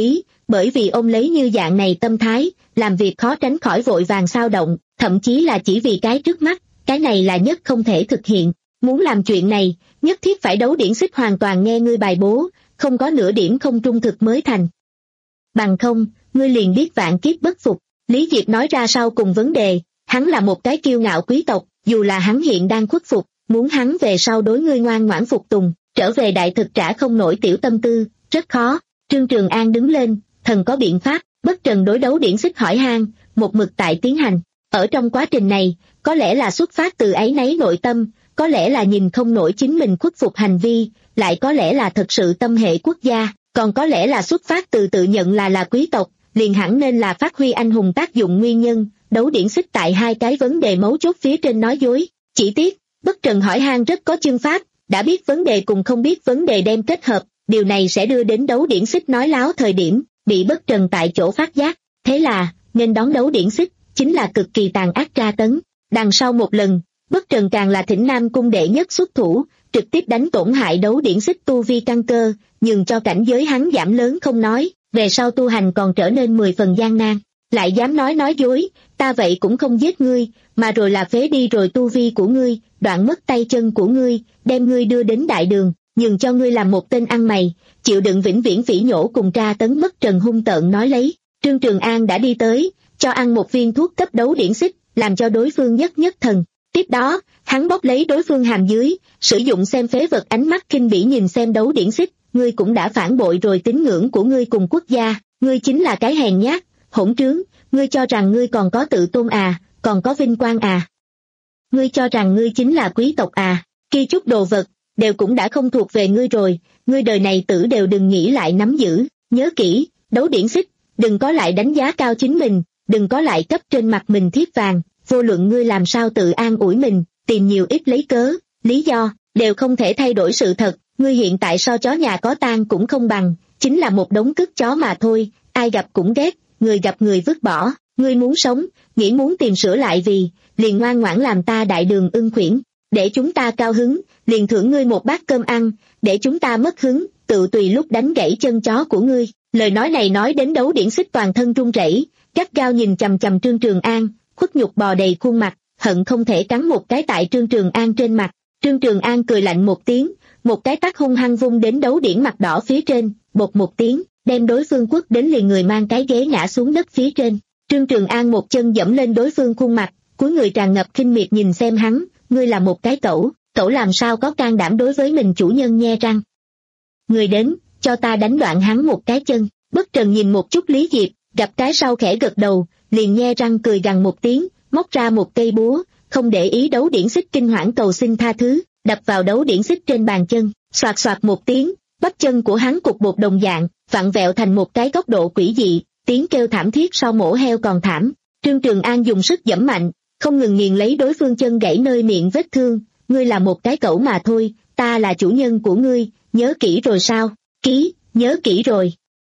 bởi vì ôm lấy như dạng này tâm thái, làm việc khó tránh khỏi vội vàng xao động, thậm chí là chỉ vì cái trước mắt, cái này là nhất không thể thực hiện. Muốn làm chuyện này, nhất thiết phải đấu điển xích hoàn toàn nghe ngươi bài bố, không có nửa điểm không trung thực mới thành. Bằng không, ngươi liền biết vạn kiếp bất phục. Lý Diệp nói ra sau cùng vấn đề, hắn là một cái kiêu ngạo quý tộc, dù là hắn hiện đang khuất phục, muốn hắn về sau đối ngươi ngoan ngoãn phục tùng, trở về đại thực trả không nổi tiểu tâm tư, rất khó. Trương Trường An đứng lên, thần có biện pháp. Bất trần đối đấu điển xích hỏi han, một mực tại tiến hành. Ở trong quá trình này, có lẽ là xuất phát từ áy náy nội tâm, có lẽ là nhìn không nổi chính mình khuất phục hành vi, lại có lẽ là thật sự tâm hệ quốc gia, còn có lẽ là xuất phát từ tự nhận là là quý tộc, liền hẳn nên là phát huy anh hùng tác dụng nguyên nhân. Đấu điển xích tại hai cái vấn đề mấu chốt phía trên nói dối, chỉ tiếc, bất trần hỏi han rất có chương pháp, đã biết vấn đề cùng không biết vấn đề đem kết hợp, điều này sẽ đưa đến đấu điển xích nói láo thời điểm, bị bất trần tại chỗ phát giác, thế là, nên đón đấu điển xích, chính là cực kỳ tàn ác tra tấn. Đằng sau một lần, bất trần càng là thỉnh Nam cung đệ nhất xuất thủ, trực tiếp đánh tổn hại đấu điển xích tu vi căn cơ, nhường cho cảnh giới hắn giảm lớn không nói, về sau tu hành còn trở nên mười phần gian nan, lại dám nói nói dối, ta vậy cũng không giết ngươi, mà rồi là phế đi rồi tu vi của ngươi, đoạn mất tay chân của ngươi, đem ngươi đưa đến đại đường, nhường cho ngươi làm một tên ăn mày, chịu đựng vĩnh viễn phỉ nhổ cùng tra tấn. Bất trần hung tợn nói lấy. Trương Trường An đã đi tới, cho ăn một viên thuốc cấp đấu điển xích, làm cho đối phương nhất nhất thần. Tiếp đó, hắn bóp lấy đối phương hàm dưới, sử dụng xem phế vật ánh mắt kinh bỉ nhìn xem đấu điển xích, ngươi cũng đã phản bội rồi tín ngưỡng của ngươi cùng quốc gia, ngươi chính là cái hèn nhát, hỗn trướng, ngươi cho rằng ngươi còn có tự tôn à, còn có vinh quang à. Ngươi cho rằng ngươi chính là quý tộc à, kia chút đồ vật, đều cũng đã không thuộc về ngươi rồi, ngươi đời này tử đều đừng nghĩ lại nắm giữ, nhớ kỹ, đấu điển xích, đừng có lại đánh giá cao chính mình, đừng có lại cấp trên mặt mình thiếp vàng, vô luận ngươi làm sao tự an ủi mình, tìm nhiều ít lấy cớ, lý do, đều không thể thay đổi sự thật, ngươi hiện tại so chó nhà có tang cũng không bằng, chính là một đống cứt chó mà thôi, ai gặp cũng ghét, người gặp người vứt bỏ, ngươi muốn sống, nghĩ muốn tìm sửa lại vì, liền ngoan ngoãn làm ta đại đường ưng khuyển, để chúng ta cao hứng, liền thưởng ngươi một bát cơm ăn, để chúng ta mất hứng, tự tùy lúc đánh gãy chân chó của ngươi. Lời nói này nói đến đấu điển xích toàn thân run rẩy, gắt gao nhìn chằm chằm Trương Trường An, khuất nhục bò đầy khuôn mặt, hận không thể cắn một cái tại Trương Trường An trên mặt. Trương Trường An cười lạnh một tiếng, một cái tát hung hăng vung đến đấu điển mặt đỏ phía trên, bột một tiếng, đem đối phương quất đến liền người mang cái ghế ngã xuống đất phía trên. Trương Trường An một chân dẫm lên đối phương khuôn mặt, cuối người tràn ngập khinh miệt nhìn xem hắn, ngươi là một cái cẩu, cẩu làm sao có can đảm đối với mình chủ nhân nhe răng. Người đến, cho ta đánh đoạn hắn một cái chân. Bất trần nhìn một chút Lý Diệp, gặp cái sau khẽ gật đầu, liền nhe răng cười gằn một tiếng, móc ra một cây búa, không để ý đấu điển xích kinh hoảng cầu xin tha thứ, đập vào đấu điển xích trên bàn chân, xoạt xoạt một tiếng, bắp chân của hắn cục bột đồng dạng, vặn vẹo thành một cái góc độ quỷ dị, tiếng kêu thảm thiết so mổ heo còn thảm. Trương Trường An dùng sức giẫm mạnh, không ngừng nghiền lấy đối phương chân gãy nơi miệng vết thương, ngươi là một cái cẩu mà thôi, ta là chủ nhân của ngươi, nhớ kỹ rồi sao? Ký, nhớ kỹ rồi.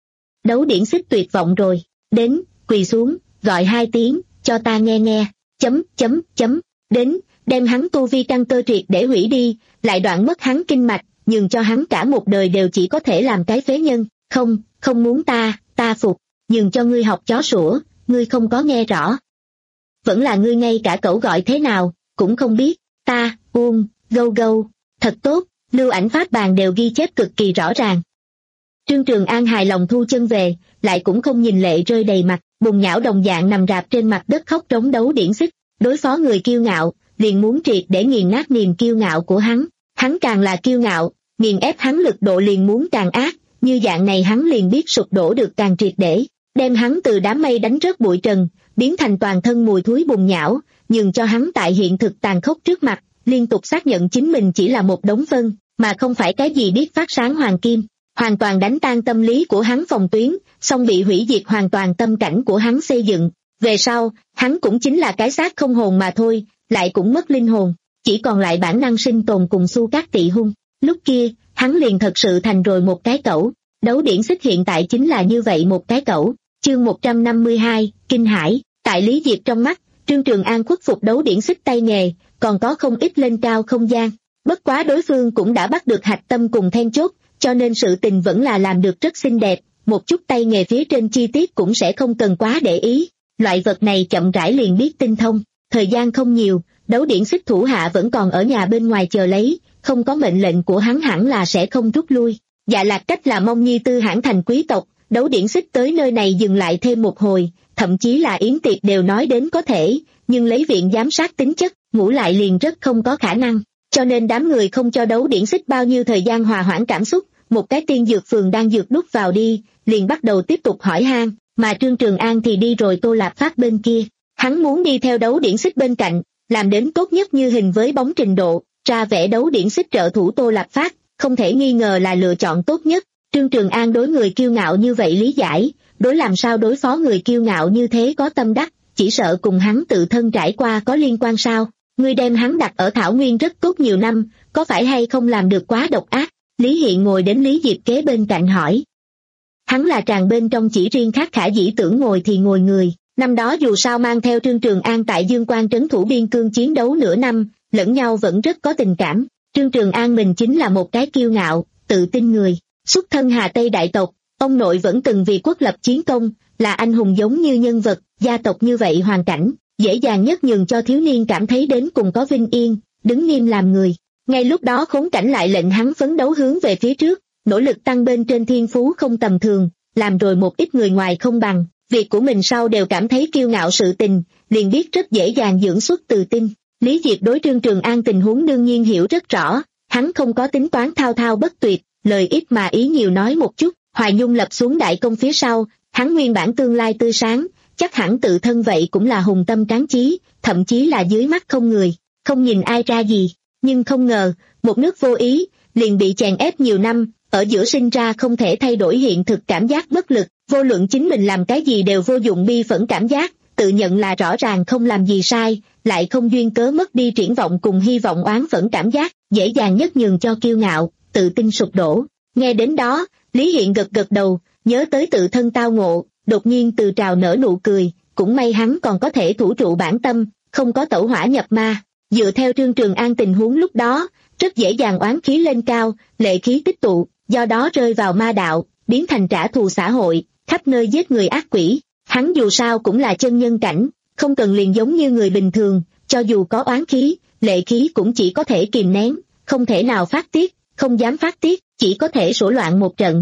Đấu điển xích tuyệt vọng rồi, đến, quỳ xuống, gọi hai tiếng, cho ta nghe nghe, chấm, chấm, chấm, đến, đem hắn tu vi căn cơ triệt để hủy đi, lại đoạn mất hắn kinh mạch, nhường cho hắn cả một đời đều chỉ có thể làm cái phế nhân, không, không muốn ta, ta phục, nhường cho ngươi học chó sủa, ngươi không có nghe rõ. Vẫn là ngươi ngay cả cẩu gọi thế nào, cũng không biết, ta, uông, gâu gâu, thật tốt, lưu ảnh pháp bàn đều ghi chép cực kỳ rõ ràng. Trương Trường An hài lòng thu chân về, lại cũng không nhìn lệ rơi đầy mặt, bùn nhão đồng dạng nằm rạp trên mặt đất khóc trống đấu điển xích, đối phó người kiêu ngạo, liền muốn triệt để nghiền nát niềm kiêu ngạo của hắn, hắn càng là kiêu ngạo, nghiền ép hắn lực độ liền muốn càng ác, như dạng này hắn liền biết sụp đổ được càng triệt để, đem hắn từ đám mây đánh rớt bụi trần, biến thành toàn thân mùi thúi bùn nhão, nhường cho hắn tại hiện thực tàn khốc trước mặt, liên tục xác nhận chính mình chỉ là một đống phân, mà không phải cái gì biết phát sáng hoàng kim. Hoàn toàn đánh tan tâm lý của hắn phòng tuyến, song bị hủy diệt hoàn toàn tâm cảnh của hắn xây dựng. Về sau, hắn cũng chính là cái xác không hồn mà thôi, lại cũng mất linh hồn, chỉ còn lại bản năng sinh tồn cùng Xu Cát Tỵ hung. Lúc kia, hắn liền thật sự thành rồi một cái cẩu. Đấu điển xích hiện tại chính là như vậy một cái cẩu. Chương một trăm năm mươi hai, Kinh Hải. Tại Lý Diệp trong mắt, Trương Trường An khuất phục đấu điển xích tay nghề, còn có không ít lên cao không gian. Bất quá đối phương cũng đã bắt được hạch tâm cùng then chốt, cho nên sự tình vẫn là làm được rất xinh đẹp, một chút tay nghề phía trên chi tiết cũng sẽ không cần quá để ý, loại vật này chậm rãi liền biết tinh thông. Thời gian không nhiều, đấu điển xích thủ hạ vẫn còn ở nhà bên ngoài chờ lấy, không có mệnh lệnh của hắn hẳn là sẽ không rút lui. Dạ Lạc Cách là Mông Nhi Tư hãn thành quý tộc, đấu điển xích tới nơi này dừng lại thêm một hồi, thậm chí là yến tiệc đều nói đến có thể, nhưng lấy viện giám sát tính chất, ngủ lại liền rất không có khả năng, cho nên đám người không cho đấu điển xích bao nhiêu thời gian hòa hoãn cảm xúc, một cái tiên dược phường đang dược đút vào đi, liền bắt đầu tiếp tục hỏi han, mà Trương Trường An thì đi rồi Tô Lạp Phát bên kia, hắn muốn đi theo đấu điển xích bên cạnh, làm đến tốt nhất như hình với bóng trình độ, ra vẻ đấu điển xích trợ thủ Tô Lạp Phát, không thể nghi ngờ là lựa chọn tốt nhất. Trương Trường An đối người kiêu ngạo như vậy lý giải, đối làm sao đối phó người kiêu ngạo như thế có tâm đắc, chỉ sợ cùng hắn tự thân trải qua có liên quan sao. Ngươi đem hắn đặt ở Thảo Nguyên rất tốt nhiều năm, có phải hay không làm được quá độc ác? Lý Hiện ngồi đến Lý Diệp kế bên cạnh hỏi. Hắn là tràng bên trong chỉ riêng khác khả dĩ tưởng ngồi thì ngồi người, năm đó dù sao mang theo Trương Trường An tại Dương Quan trấn thủ biên cương chiến đấu nửa năm, lẫn nhau vẫn rất có tình cảm. Trương Trường An mình chính là một cái kiêu ngạo, tự tin người, xuất thân Hà Tây đại tộc, ông nội vẫn từng vì quốc lập chiến công, là anh hùng giống như nhân vật, gia tộc như vậy hoàn cảnh, dễ dàng nhất nhường cho thiếu niên cảm thấy đến cùng có vinh yên, đứng nghiêm làm người. Ngay lúc đó khốn cảnh lại lệnh hắn phấn đấu hướng về phía trước, nỗ lực tăng bên trên thiên phú không tầm thường, làm rồi một ít người ngoài không bằng, việc của mình sau đều cảm thấy kiêu ngạo sự tình, liền biết rất dễ dàng dưỡng xuất tự tin. Lý Diệp đối Trương Trường An tình huống đương nhiên hiểu rất rõ, hắn không có tính toán thao thao bất tuyệt, lời ít mà ý nhiều nói một chút, Hoài Nhung lập xuống đại công phía sau, hắn nguyên bản tương lai tươi sáng, chắc hẳn tự thân vậy cũng là hùng tâm tráng chí, thậm chí là dưới mắt không người, không nhìn ai ra gì, nhưng không ngờ, một nước vô ý, liền bị chèn ép nhiều năm, ở giữa sinh ra không thể thay đổi hiện thực cảm giác bất lực, vô luận chính mình làm cái gì đều vô dụng bi phẫn cảm giác, tự nhận là rõ ràng không làm gì sai, lại không duyên cớ mất đi triển vọng cùng hy vọng oán phẫn cảm giác, dễ dàng nhất nhường cho kiêu ngạo, tự tin sụp đổ. Nghe đến đó, Lý Hiện gật gật đầu, nhớ tới tự thân tao ngộ, đột nhiên từ trào nở nụ cười, cũng may hắn còn có thể thủ trụ bản tâm, không có tẩu hỏa nhập ma. Dựa theo Trương Trường An tình huống lúc đó, rất dễ dàng oán khí lên cao, lệ khí tích tụ, do đó rơi vào ma đạo, biến thành trả thù xã hội, khắp nơi giết người ác quỷ. Hắn dù sao cũng là chân nhân cảnh, không cần liền giống như người bình thường, cho dù có oán khí, lệ khí cũng chỉ có thể kìm nén, không thể nào phát tiết, không dám phát tiết, chỉ có thể sổ loạn một trận.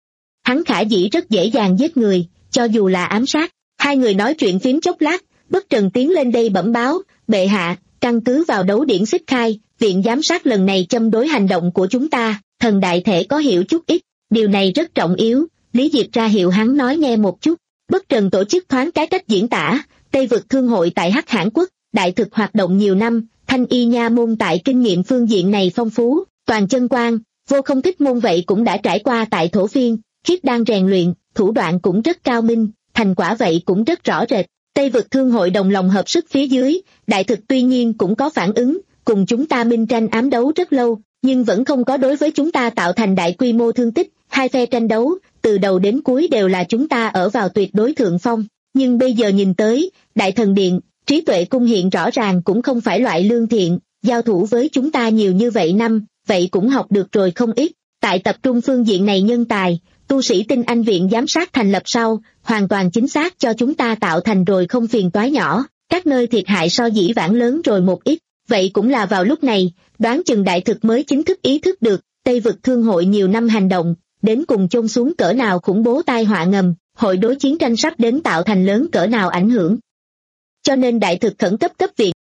Hắn khả dĩ rất dễ dàng giết người, cho dù là ám sát. Hai người nói chuyện phím chốc lát, Bất Trần tiến lên đây bẩm báo, bệ hạ, căn cứ vào đấu điển xích khai, viện giám sát lần này châm đối hành động của chúng ta, thần đại thể có hiểu chút ít, điều này rất trọng yếu. Lý Diệp ra hiệu hắn nói nghe một chút. Bất Trần tổ chức thoáng cái cách diễn tả, Tây vực thương hội tại Hắc Hãn quốc, đại thực hoạt động nhiều năm, Thanh Y nha môn tại kinh nghiệm phương diện này phong phú, toàn chân quan, vô không thích môn vậy cũng đã trải qua tại thổ phiên, khiết đang rèn luyện, thủ đoạn cũng rất cao minh, thành quả vậy cũng rất rõ rệt. Tây vực thương hội đồng lòng hợp sức phía dưới, đại thực tuy nhiên cũng có phản ứng, cùng chúng ta minh tranh ám đấu rất lâu, nhưng vẫn không có đối với chúng ta tạo thành đại quy mô thương tích, hai phe tranh đấu, từ đầu đến cuối đều là chúng ta ở vào tuyệt đối thượng phong, nhưng bây giờ nhìn tới, Đại Thần Điện, Trí Tuệ Cung hiện rõ ràng cũng không phải loại lương thiện, giao thủ với chúng ta nhiều như vậy năm, vậy cũng học được rồi không ít, tại tập trung phương diện này nhân tài, tu sĩ tinh anh viện giám sát thành lập sau, hoàn toàn chính xác cho chúng ta tạo thành rồi không phiền toái nhỏ, các nơi thiệt hại so dĩ vãng lớn rồi một ít, vậy cũng là vào lúc này, đoán chừng đại thực mới chính thức ý thức được, Tây vực thương hội nhiều năm hành động, đến cùng chôn xuống cỡ nào khủng bố tai họa ngầm, hội đối chiến tranh sắp đến tạo thành lớn cỡ nào ảnh hưởng. Cho nên đại thực khẩn cấp cấp viện.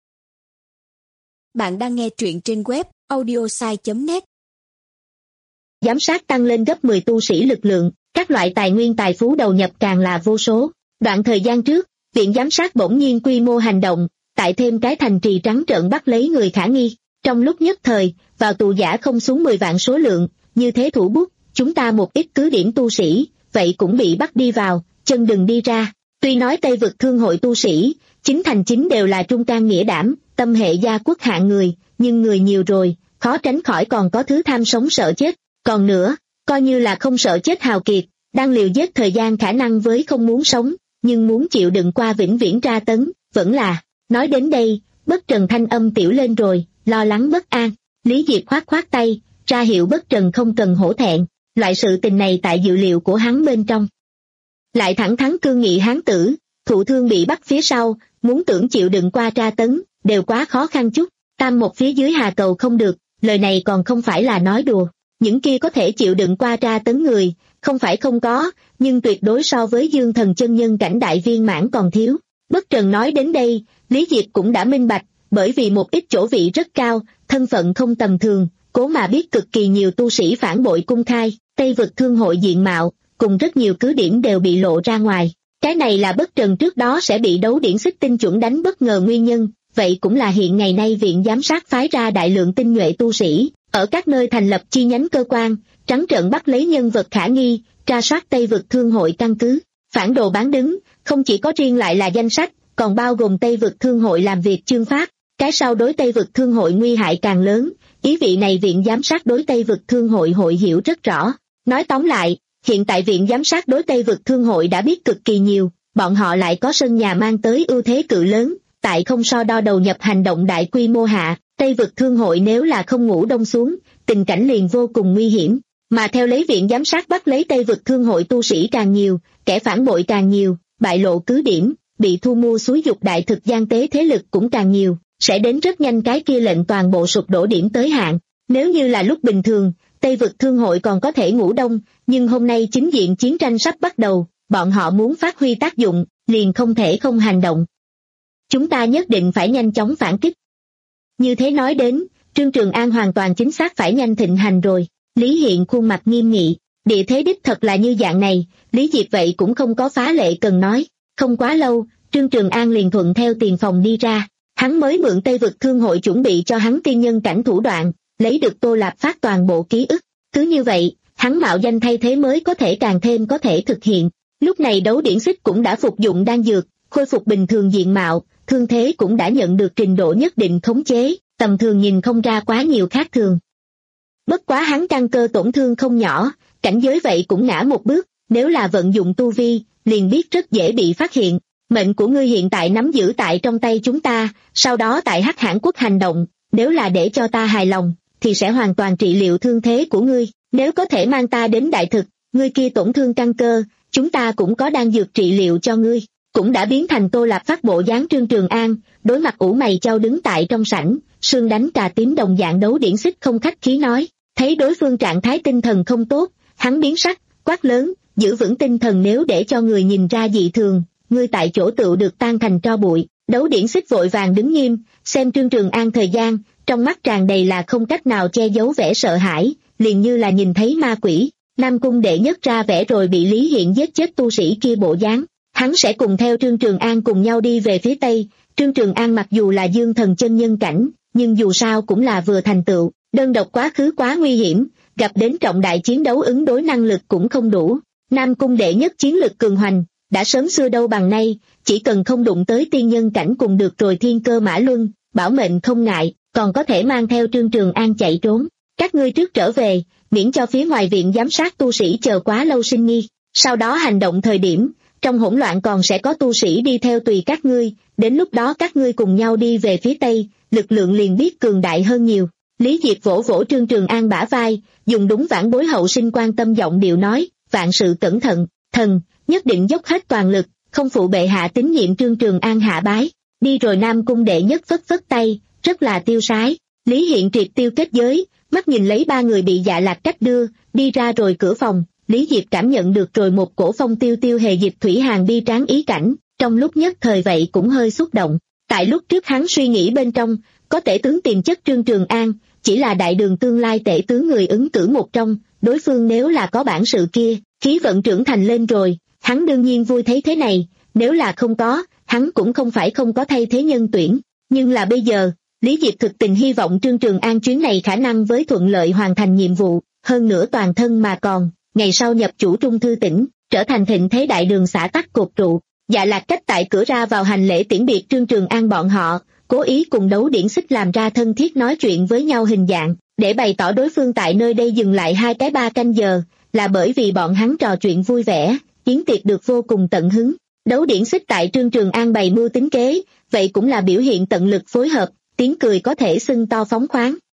Bạn đang nghe truyện trên web audiosai chấm net. Giám sát tăng lên gấp mười tu sĩ lực lượng, các loại tài nguyên tài phú đầu nhập càng là vô số. Đoạn thời gian trước, viện giám sát bỗng nhiên quy mô hành động, tại thêm cái thành trì trắng trợn bắt lấy người khả nghi. Trong lúc nhất thời, vào tù giả không xuống mười vạn số lượng, như thế thủ bút, chúng ta một ít cứ điểm tu sĩ, vậy cũng bị bắt đi vào, chân đừng đi ra. Tuy nói Tây vực thương hội tu sĩ, chính thành chính đều là trung can nghĩa đảm, tâm hệ gia quốc hạng người, nhưng người nhiều rồi, khó tránh khỏi còn có thứ tham sống sợ chết. Còn nữa, coi như là không sợ chết hào kiệt, đang liều giết thời gian khả năng với không muốn sống, nhưng muốn chịu đựng qua vĩnh viễn tra tấn, vẫn là. Nói đến đây, Bất Trần thanh âm tiểu lên rồi, lo lắng bất an. Lý Diệp khoát khoát tay, ra hiệu Bất Trần không cần hổ thẹn. loại sự tình này tại dự liệu của hắn bên trong. Lại thẳng thắn cương nghị hán tử, thụ thương bị bắt phía sau, muốn tưởng chịu đựng qua tra tấn, đều quá khó khăn chút, tam một phía dưới hà cầu không được, lời này còn không phải là nói đùa. Những kia có thể chịu đựng qua tra tấn người, không phải không có, nhưng tuyệt đối so với Dương Thần chân nhân cảnh đại viên mãn còn thiếu. Bất Trần nói đến đây, Lý Diệp cũng đã minh bạch, bởi vì một ít chỗ vị rất cao, thân phận không tầm thường, cố mà biết cực kỳ nhiều tu sĩ phản bội cung khai, Tây vực thương hội diện mạo, cùng rất nhiều cứ điểm đều bị lộ ra ngoài. Cái này là Bất Trần trước đó sẽ bị đấu điển xích tinh chuẩn đánh bất ngờ nguyên nhân, vậy cũng là hiện ngày nay viện giám sát phái ra đại lượng tinh nhuệ tu sĩ, ở các nơi thành lập chi nhánh cơ quan, trắng trợn bắt lấy nhân vật khả nghi, tra soát Tây vực thương hội căn cứ, phản đồ bán đứng, không chỉ có riêng lại là danh sách, còn bao gồm Tây vực thương hội làm việc chương pháp, cái sau đối Tây vực thương hội nguy hại càng lớn, ý vị này viện giám sát đối Tây vực thương hội hội hiểu rất rõ. Nói tóm lại, hiện tại viện giám sát đối Tây vực thương hội đã biết cực kỳ nhiều, bọn họ lại có sân nhà mang tới ưu thế cự lớn, tại không so đo đầu nhập hành động đại quy mô hạ, Tây vực thương hội nếu là không ngủ đông xuống, tình cảnh liền vô cùng nguy hiểm, mà theo lấy viện giám sát bắt lấy Tây vực thương hội tu sĩ càng nhiều, kẻ phản bội càng nhiều, bại lộ cứ điểm, bị thu mua xúi dục đại thực gian tế thế lực cũng càng nhiều, sẽ đến rất nhanh cái kia lệnh toàn bộ sụp đổ điểm tới hạn. Nếu như là lúc bình thường, Tây vực thương hội còn có thể ngủ đông, nhưng hôm nay chính diện chiến tranh sắp bắt đầu, bọn họ muốn phát huy tác dụng, liền không thể không hành động. Chúng ta nhất định phải nhanh chóng phản kích. Như thế nói đến, Trương Trường An hoàn toàn chính xác phải nhanh thịnh hành rồi. Lý Hiện khuôn mặt nghiêm nghị, địa thế đích thật là như dạng này, Lý Diệp vậy cũng không có phá lệ cần nói. Không quá lâu, Trương Trường An liền thuận theo tiền phòng đi ra, hắn mới mượn Tây vực thương hội chuẩn bị cho hắn tiên nhân cảnh thủ đoạn, lấy được Tô Lạp Phát toàn bộ ký ức. Cứ như vậy, hắn mạo danh thay thế mới có thể càng thêm có thể thực hiện. Lúc này đấu điển xích cũng đã phục dụng đan dược, khôi phục bình thường diện mạo, thương thế cũng đã nhận được trình độ nhất định khống chế, tầm thường nhìn không ra quá nhiều khác thường. Bất quá hắn căn cơ tổn thương không nhỏ, cảnh giới vậy cũng ngã một bước, nếu là vận dụng tu vi, liền biết rất dễ bị phát hiện. Mệnh của ngươi hiện tại nắm giữ tại trong tay chúng ta, sau đó tại Hắc Hãn quốc hành động, nếu là để cho ta hài lòng, thì sẽ hoàn toàn trị liệu thương thế của ngươi, nếu có thể mang ta đến đại thực, ngươi kia tổn thương căn cơ, chúng ta cũng có đan dược trị liệu cho ngươi. Cũng đã biến thành Tô Lạp Phát bộ dáng Trương Trường An, đối mặt ủ mày chau đứng tại trong sảnh, sương đánh cà tím đồng dạng đấu điển xích không khách khí nói, thấy đối phương trạng thái tinh thần không tốt, hắn biến sắc, quát lớn, giữ vững tinh thần, nếu để cho người nhìn ra dị thường, ngươi tại chỗ tựu được tan thành tro bụi. Đấu điển xích vội vàng đứng nghiêm, xem Trương Trường An thời gian, trong mắt tràn đầy là không cách nào che giấu vẻ sợ hãi, liền như là nhìn thấy ma quỷ. Nam cung đệ nhất ra vẻ rồi bị Lý Hiện giết chết tu sĩ kia bộ dáng, hắn sẽ cùng theo Trương Trường An cùng nhau đi về phía Tây. Trương Trường An mặc dù là Dương Thần chân nhân cảnh, nhưng dù sao cũng là vừa thành tựu, đơn độc quá khứ quá nguy hiểm, gặp đến trọng đại chiến đấu ứng đối năng lực cũng không đủ. Nam cung đệ nhất chiến lực cường hoành, đã sớm xưa đâu bằng nay, chỉ cần không đụng tới tiên nhân cảnh cùng được rồi thiên cơ mã luân, bảo mệnh không ngại, còn có thể mang theo Trương Trường An chạy trốn. Các ngươi trước trở về, miễn cho phía ngoài viện giám sát tu sĩ chờ quá lâu sinh nghi, sau đó hành động thời điểm, trong hỗn loạn còn sẽ có tu sĩ đi theo tùy các ngươi, đến lúc đó các ngươi cùng nhau đi về phía Tây, lực lượng liền biết cường đại hơn nhiều. Lý Diệp vỗ vỗ Trương Trường An bả vai, dùng đúng vãn bối hậu sinh quan tâm giọng điệu nói, vạn sự cẩn thận, thần, nhất định dốc hết toàn lực, không phụ bệ hạ tín nhiệm. Trương Trường An hạ bái, đi rồi. Nam cung đệ nhất vất vất tay, rất là tiêu sái. Lý Hiện triệt tiêu kết giới, mắt nhìn lấy ba người bị Dạ Lạc cách đưa, đi ra rồi cửa phòng, Lý Diệp cảm nhận được rồi một cổ phong tiêu tiêu hề dịch thủy hàng bi tráng ý cảnh, trong lúc nhất thời vậy cũng hơi xúc động. Tại lúc trước hắn suy nghĩ bên trong, có tể tướng tiềm chất Trương Trường An, chỉ là đại đường tương lai tể tướng người ứng cử một trong, đối phương nếu là có bản sự kia, khí vận trưởng thành lên rồi, hắn đương nhiên vui thấy thế này, nếu là không có, hắn cũng không phải không có thay thế nhân tuyển. Nhưng là bây giờ, Lý Diệp thực tình hy vọng Trương Trường An chuyến này khả năng với thuận lợi hoàn thành nhiệm vụ, hơn nữa toàn thân mà còn, ngày sau nhập chủ Trung Thư tỉnh, trở thành thịnh thế đại đường xã tắc cột trụ. Dạ Lạc cách tại cửa ra vào hành lễ tiễn biệt Trương Trường An bọn họ, cố ý cùng đấu điển xích làm ra thân thiết nói chuyện với nhau hình dạng, để bày tỏ đối phương tại nơi đây dừng lại hai cái ba canh giờ, là bởi vì bọn hắn trò chuyện vui vẻ, yến tiệc được vô cùng tận hứng. Đấu điển xích tại Trương Trường An bày mưu tính kế, vậy cũng là biểu hiện tận lực phối hợp, tiếng cười có thể xưng to phóng khoáng.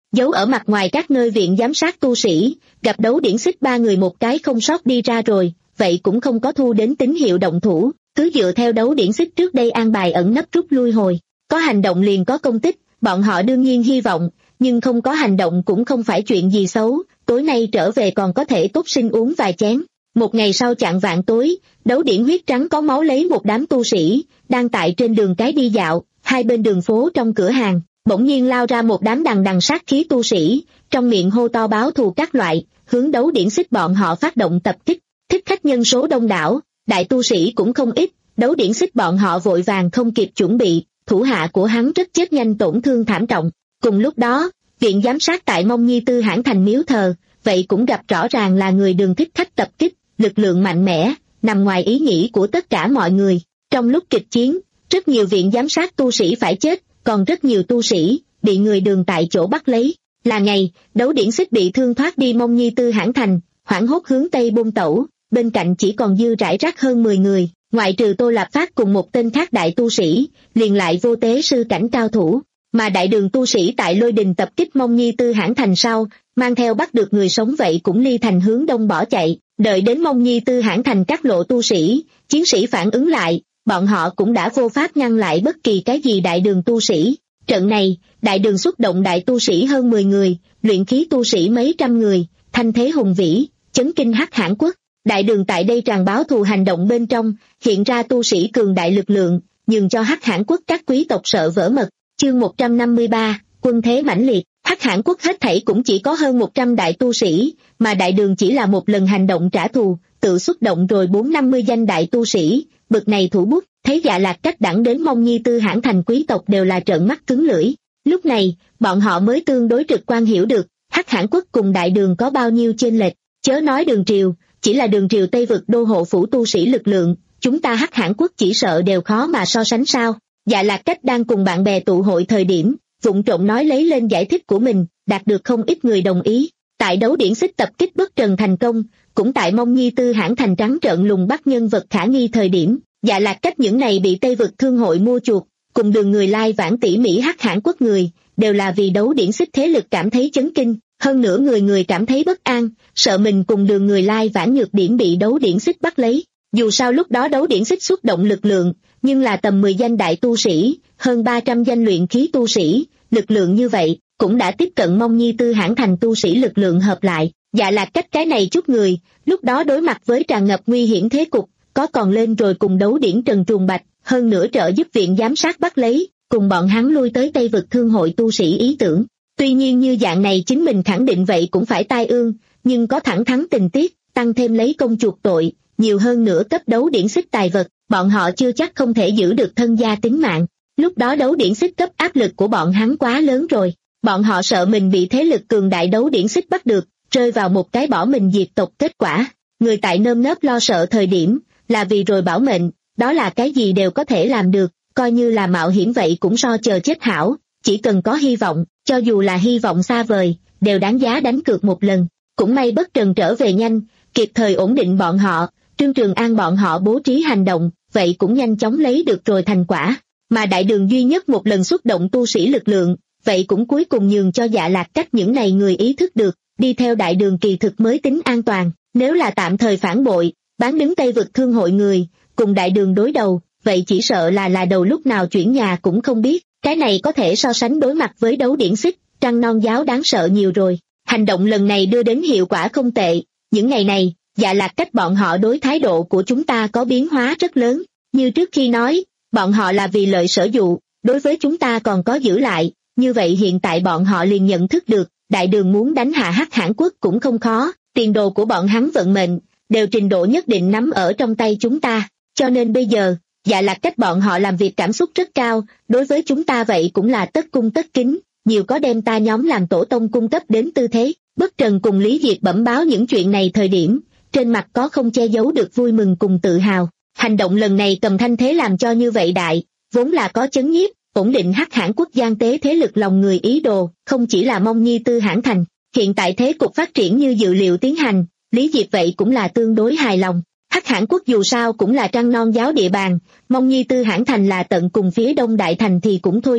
Giấu ở mặt ngoài các nơi viện giám sát tu sĩ, gặp Đấu Điển Xích ba người một cái không sót đi ra rồi, vậy cũng không có thu đến tín hiệu động thủ, cứ dựa theo Đấu Điển Xích trước đây an bài ẩn nấp rút lui hồi. Có hành động liền có công tích, bọn họ đương nhiên hy vọng, nhưng không có hành động cũng không phải chuyện gì xấu, tối nay trở về còn có thể tốt sinh uống vài chén. Một ngày sau chạng vạn tối, Đấu Điển huyết trắng có máu lấy một đám tu sĩ, đang tại trên đường cái đi dạo, hai bên đường phố trong cửa hàng, bỗng nhiên lao ra một đám đằng đằng sát khí tu sĩ, trong miệng hô to báo thù các loại, hướng Đấu Điển Xích bọn họ phát động tập kích, thích khách nhân số đông đảo, đại tu sĩ cũng không ít, Đấu Điển Xích bọn họ vội vàng không kịp chuẩn bị, thủ hạ của hắn rất chết nhanh tổn thương thảm trọng. Cùng lúc đó, viện giám sát tại Mông Nhi Tư Hãn thành miếu thờ, vậy cũng gặp rõ ràng là người đường thích khách tập kích, lực lượng mạnh mẽ, nằm ngoài ý nghĩ của tất cả mọi người. Trong lúc kịch chiến, rất nhiều viện giám sát tu sĩ phải chết, còn rất nhiều tu sĩ bị người đường tại chỗ bắt lấy. Là ngày, Đấu Điển Xích bị thương thoát đi Mông Nhi Tư Hãn thành, hoảng hốt hướng tây buôn tẩu, bên cạnh chỉ còn dư rải rác hơn mười người, ngoại trừ Tô Lạp Phát cùng một tên khác đại tu sĩ, liền lại vô tế sư cảnh cao thủ. Mà đại đường tu sĩ tại Lôi Đình tập kích Mông Nhi Tư Hãn thành sau, mang theo bắt được người sống vậy cũng ly thành hướng đông bỏ chạy, đợi đến Mông Nhi Tư Hãn thành các lộ tu sĩ, chiến sĩ phản ứng lại, bọn họ cũng đã vô pháp ngăn lại bất kỳ cái gì đại đường tu sĩ. Trận này, đại đường xuất động đại tu sĩ hơn mười người, luyện khí tu sĩ mấy trăm người, thanh thế hùng vĩ, chấn kinh Hắc Hãn quốc. Đại đường tại đây tràn báo thù hành động bên trong, hiện ra tu sĩ cường đại lực lượng, nhường cho Hắc Hãn quốc các quý tộc sợ vỡ mật. Chương một trăm năm mươi ba, quân thế mãnh liệt. Hắc Hãn quốc hết thảy cũng chỉ có hơn một trăm đại tu sĩ, mà đại đường chỉ là một lần hành động trả thù, tự xuất động rồi bốn năm mươi danh đại tu sĩ, bực này thủ bút, thấy Dạ Lạc Cách đẳng đến Mông Nhi Tư Hãn thành quý tộc đều là trợn mắt cứng lưỡi. Lúc này, bọn họ mới tương đối trực quan hiểu được, Hắc Hãn quốc cùng đại đường có bao nhiêu chênh lệch, chớ nói đường triều, chỉ là đường triều Tây vực đô hộ phủ tu sĩ lực lượng, chúng ta Hắc Hãn quốc chỉ sợ đều khó mà so sánh sao. Dạ Lạc Cách đang cùng bạn bè tụ hội thời điểm, vụng trộm nói lấy lên giải thích của mình, đạt được không ít người đồng ý. Tại Đấu Điển Xích tập kích Bất Trần thành công, cũng tại Mông Nhi Tư Hãn thành trắng trợn lùng bắt nhân vật khả nghi thời điểm, Dạ Lạc Cách những này bị Tây vực thương hội mua chuộc, cùng đường người lai vãng tỉ mỉ Hắc Hãn quốc người, đều là vì Đấu Điển Xích thế lực cảm thấy chấn kinh, hơn nữa người người cảm thấy bất an, sợ mình cùng đường người lai vãng nhược điểm bị Đấu Điển Xích bắt lấy. Dù sao lúc đó Đấu Điển Xích xuất động lực lượng, nhưng là tầm mười danh đại tu sĩ, hơn ba trăm danh luyện khí tu sĩ, lực lượng như vậy, cũng đã tiếp cận Mông Nhi Tư Hãn thành tu sĩ lực lượng hợp lại. Dạ Lạc Cách cái này chút người, lúc đó đối mặt với tràn ngập nguy hiểm thế cục, có còn lên rồi cùng Đấu Điển Trần Truồng Bạch, hơn nữa trợ giúp viện giám sát bắt lấy, cùng bọn hắn lui tới Tây vực thương hội tu sĩ ý tưởng. Tuy nhiên như dạng này chính mình khẳng định vậy cũng phải tai ương, nhưng có thẳng thắn tình tiết, tăng thêm lấy công chuộc tội, nhiều hơn nữa cấp Đấu Điển Xích tài vật, bọn họ chưa chắc không thể giữ được thân gia tính mạng. Lúc đó Đấu Điển Xích cấp áp lực của bọn hắn quá lớn rồi, bọn họ sợ mình bị thế lực cường đại Đấu Điển Xích bắt được, rơi vào một cái bỏ mình diệt tộc kết quả. Người tại nơm nớp lo sợ thời điểm, là vì rồi bảo mệnh, đó là cái gì đều có thể làm được, coi như là mạo hiểm vậy cũng so chờ chết hảo, chỉ cần có hy vọng, cho dù là hy vọng xa vời, đều đáng giá đánh cược một lần. Cũng may Bất Trần trở về nhanh, kịp thời ổn định bọn họ, Trương Trường An bọn họ bố trí hành động, vậy cũng nhanh chóng lấy được rồi thành quả. Mà đại đường duy nhất một lần xuất động tu sĩ lực lượng, vậy cũng cuối cùng nhường cho Dạ Lạc Cách những này người ý thức được, đi theo đại đường kỳ thực mới tính an toàn, nếu là tạm thời phản bội, bán đứng Tây vực thương hội người, cùng đại đường đối đầu, vậy chỉ sợ là là đầu lúc nào chuyển nhà cũng không biết, cái này có thể so sánh đối mặt với Đấu Điển Xích, Trăng Non giáo đáng sợ nhiều rồi. Hành động lần này đưa đến hiệu quả không tệ, những ngày này, Dạ Lạc Cách bọn họ đối thái độ của chúng ta có biến hóa rất lớn, như trước khi nói, bọn họ là vì lợi sở dụ, đối với chúng ta còn có giữ lại, như vậy hiện tại bọn họ liền nhận thức được, đại đường muốn đánh hạ Hắc Hãn quốc cũng không khó, tiền đồ của bọn hắn vận mệnh, đều trình độ nhất định nắm ở trong tay chúng ta, cho nên bây giờ, Dạ Lạc Cách bọn họ làm việc cảm xúc rất cao, đối với chúng ta vậy cũng là tất cung tất kính, nhiều có đem ta nhóm làm tổ tông cung cấp đến tư thế. Bất Trần cùng Lý Diệt bẩm báo những chuyện này thời điểm, trên mặt có không che giấu được vui mừng cùng tự hào. Hành động lần này cầm thanh thế làm cho như vậy đại, vốn là có chấn nhiếp, ổn định Hắc Hãn quốc gian tế thế lực lòng người ý đồ, không chỉ là Mông Nhi Tư Hãn thành. Hiện tại thế cục phát triển như dự liệu tiến hành, Lý Diệt vậy cũng là tương đối hài lòng. Hắc Hãn quốc dù sao cũng là Trăng Non giáo địa bàn, Mông Nhi Tư Hãn thành là tận cùng phía đông đại thành thì cũng thôi đi,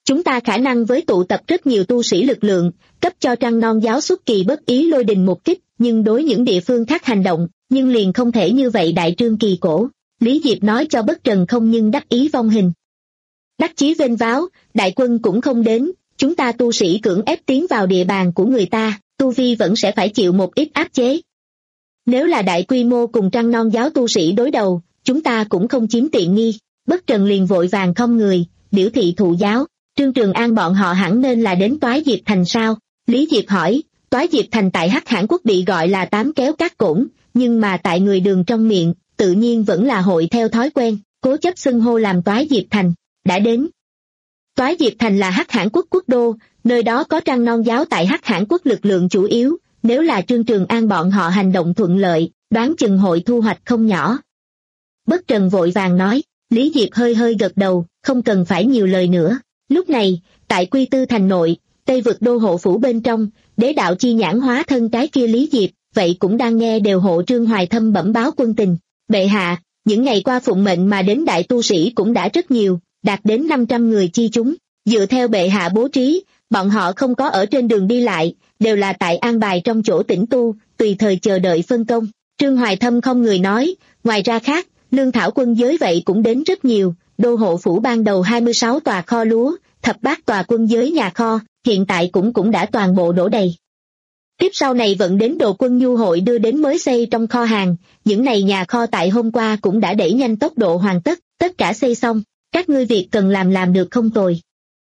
Chúng ta khả năng với tụ tập rất nhiều tu sĩ lực lượng, cấp cho Trăng Non giáo xuất kỳ bất ý lôi đình một kích, nhưng đối những địa phương khác hành động, nhưng liền không thể như vậy đại trương kỳ cổ. Lý Diệp nói cho Bất Trần không nhưng đắc ý vong hình. Đắc chí vênh váo, đại quân cũng không đến, chúng ta tu sĩ cưỡng ép tiến vào địa bàn của người ta, tu vi vẫn sẽ phải chịu một ít áp chế. Nếu là đại quy mô cùng Trăng Non giáo tu sĩ đối đầu, chúng ta cũng không chiếm tiện nghi. Bất Trần liền vội vàng không người, biểu thị thụ giáo. Trương Trường An bọn họ hẳn nên là đến Toái Diệp Thành sao? Lý Diệp hỏi. Toái Diệp Thành tại Hắc Hãn Quốc bị gọi là tám kéo cát cổn, nhưng mà tại người Đường trong miệng, tự nhiên vẫn là hội theo thói quen, cố chấp xưng hô làm Toái Diệp Thành. Đã đến. Toái Diệp Thành là Hắc Hãn Quốc quốc đô, nơi đó có Trăng Non giáo tại Hắc Hãn Quốc lực lượng chủ yếu, nếu là Trương Trường An bọn họ hành động thuận lợi, đoán chừng hội thu hoạch không nhỏ. Bất Trần vội vàng nói. Lý Diệp hơi hơi gật đầu, không cần phải nhiều lời nữa. Lúc này, tại Quy Tư Thành nội, Tây vực đô hộ phủ bên trong, đế đạo chi nhãn hóa thân cái kia Lý Diệp, vậy cũng đang nghe đều hộ Trương Hoài Thâm bẩm báo quân tình. Bệ hạ, những ngày qua phụng mệnh mà đến đại tu sĩ cũng đã rất nhiều, đạt đến năm trăm người chi chúng. Dựa theo bệ hạ bố trí, bọn họ không có ở trên đường đi lại, đều là tại an bài trong chỗ tĩnh tu, tùy thời chờ đợi phân công. Trương Hoài Thâm không người nói, ngoài ra khác, lương thảo quân giới vậy cũng đến rất nhiều, đô hộ phủ ban đầu hai mươi sáu tòa kho lúa, thập bát tòa quân giới nhà kho, hiện tại cũng cũng đã toàn bộ đổ đầy. Tiếp sau này vận đến đồ quân nhu hội đưa đến mới xây trong kho hàng, những này nhà kho tại hôm qua cũng đã đẩy nhanh tốc độ hoàn tất, tất cả xây xong, các ngươi việc cần làm làm được không tồi.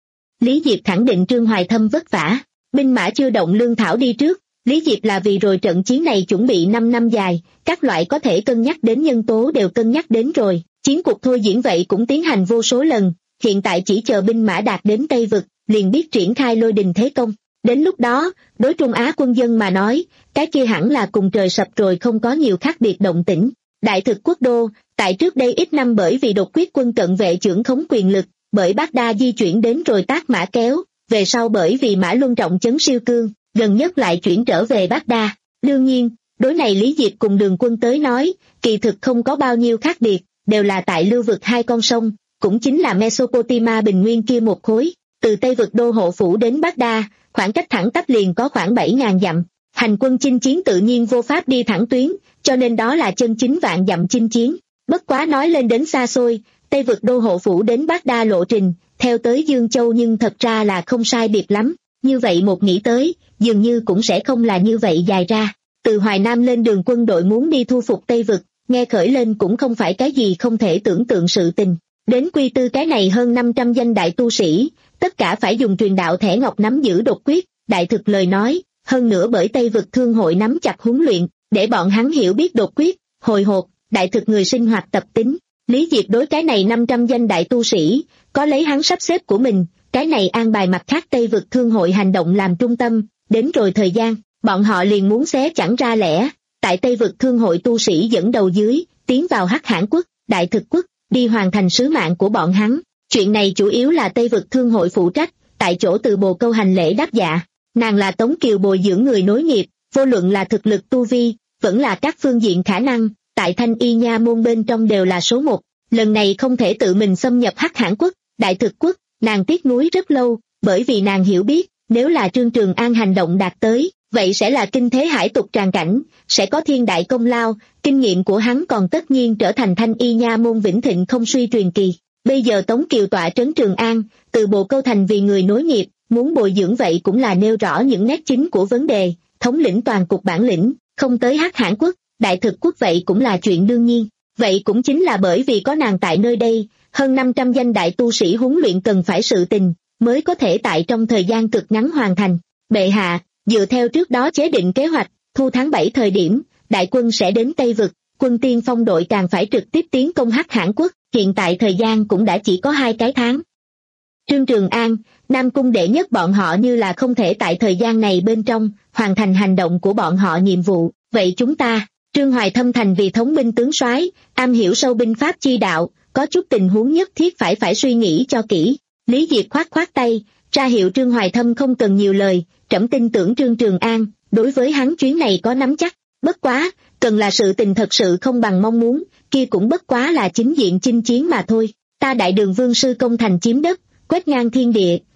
Lý Diệp khẳng định Trương Hoài Thâm vất vả, binh mã chưa động lương thảo đi trước, Lý Diệp là vì rồi trận chiến này chuẩn bị năm năm dài, các loại có thể cân nhắc đến nhân tố đều cân nhắc đến rồi, chiến cuộc thôi diễn vậy cũng tiến hành vô số lần, hiện tại chỉ chờ binh mã đạt đến Tây Vực, liền biết triển khai lôi đình thế công. Đến lúc đó, đối Trung Á quân dân mà nói, cái kia hẳn là cùng trời sập rồi không có nhiều khác biệt động tĩnh. Đại thực quốc đô, tại trước đây ít năm bởi vì đột quyết quân cận vệ trưởng khống quyền lực, bởi Baghdad di chuyển đến rồi Tác Mã kéo, về sau bởi vì Mã Luân trọng chấn siêu cương, gần nhất lại chuyển trở về Baghdad. Đương nhiên, đối này Lý Diệp cùng Đường Quân tới nói, kỳ thực không có bao nhiêu khác biệt, đều là tại lưu vực hai con sông, cũng chính là Mesopotamia bình nguyên kia một khối, từ Tây vực đô hộ phủ đến Baghdad, khoảng cách thẳng tắp liền có khoảng bảy ngàn dặm. Hành quân chinh chiến tự nhiên vô pháp đi thẳng tuyến, cho nên đó là chân chính vạn dặm chinh chiến. Bất quá nói lên đến xa xôi, Tây vực đô hộ phủ đến Baghdad lộ trình, theo tới Dương Châu nhưng thật ra là không sai biệt lắm. Như vậy một nghĩ tới, dường như cũng sẽ không là như vậy dài ra. Từ Hoài Nam lên đường quân đội muốn đi thu phục Tây vực, nghe khởi lên cũng không phải cái gì không thể tưởng tượng sự tình. Đến Quy Tư cái này hơn năm trăm danh đại tu sĩ, tất cả phải dùng truyền đạo thẻ ngọc nắm giữ đột quyết, đại thực lời nói, hơn nữa bởi Tây vực thương hội nắm chặt huấn luyện, để bọn hắn hiểu biết đột quyết, hồi hộp, đại thực người sinh hoạt tập tính. Lý Diệp đối cái này năm trăm danh đại tu sĩ, có lấy hắn sắp xếp của mình, cái này an bài mặt khác Tây vực thương hội hành động làm trung tâm, đến rồi thời gian, bọn họ liền muốn xé chẳng ra lẽ, tại Tây vực thương hội tu sĩ dẫn đầu dưới, tiến vào Hắc Hãn Quốc, đại thực quốc, đi hoàn thành sứ mạng của bọn hắn. Chuyện này chủ yếu là Tây vực thương hội phụ trách, tại chỗ từ Bồ Câu hành lễ đáp dạ, nàng là Tống Kiều bồi dưỡng người nối nghiệp, vô luận là thực lực tu vi, vẫn là các phương diện khả năng, tại Thanh Y Nha môn bên trong đều là số một. Lần này không thể tự mình xâm nhập Hắc Hãn Quốc, đại thực quốc, nàng tiếc nuối rất lâu, bởi vì nàng hiểu biết, nếu là Trương Trường An hành động đạt tới, vậy sẽ là kinh thế hải tục tràn cảnh, sẽ có thiên đại công lao, kinh nghiệm của hắn còn tất nhiên trở thành Thanh Y Nha môn vĩnh thịnh không suy truyền kỳ. Bây giờ Tống Kiều tọa trấn Trường An, từ Bồ Câu thành vì người nối nghiệp, muốn bồi dưỡng vậy cũng là nêu rõ những nét chính của vấn đề, thống lĩnh toàn cục bản lĩnh, không tới Hắc Hãn Quốc, đại thực quốc vậy cũng là chuyện đương nhiên. Vậy cũng chính là bởi vì có nàng tại nơi đây, hơn năm trăm danh đại tu sĩ huấn luyện cần phải sự tình, mới có thể tại trong thời gian cực ngắn hoàn thành. Bệ hạ, dựa theo trước đó chế định kế hoạch, thu tháng bảy thời điểm, đại quân sẽ đến Tây Vực, quân tiên phong đội càng phải trực tiếp tiến công Hắc Hãn Quốc, hiện tại thời gian cũng đã chỉ có hai cái tháng. Trương Trường An, Nam Cung đệ nhất bọn họ như là không thể tại thời gian này bên trong, hoàn thành hành động của bọn họ nhiệm vụ, vậy chúng ta... Trương Hoài Thâm thành vì thống binh tướng soái, am hiểu sâu binh pháp chi đạo, có chút tình huống nhất thiết phải phải suy nghĩ cho kỹ. Lý Diệp khoát khoát tay, ra hiệu Trương Hoài Thâm không cần nhiều lời, trẫm tin tưởng Trương Trường An, đối với hắn chuyến này có nắm chắc. Bất quá, cần là sự tình thật sự không bằng mong muốn, kia cũng bất quá là chính diện chinh chiến mà thôi. Ta đại đường vương sư công thành chiếm đất, quét ngang thiên địa,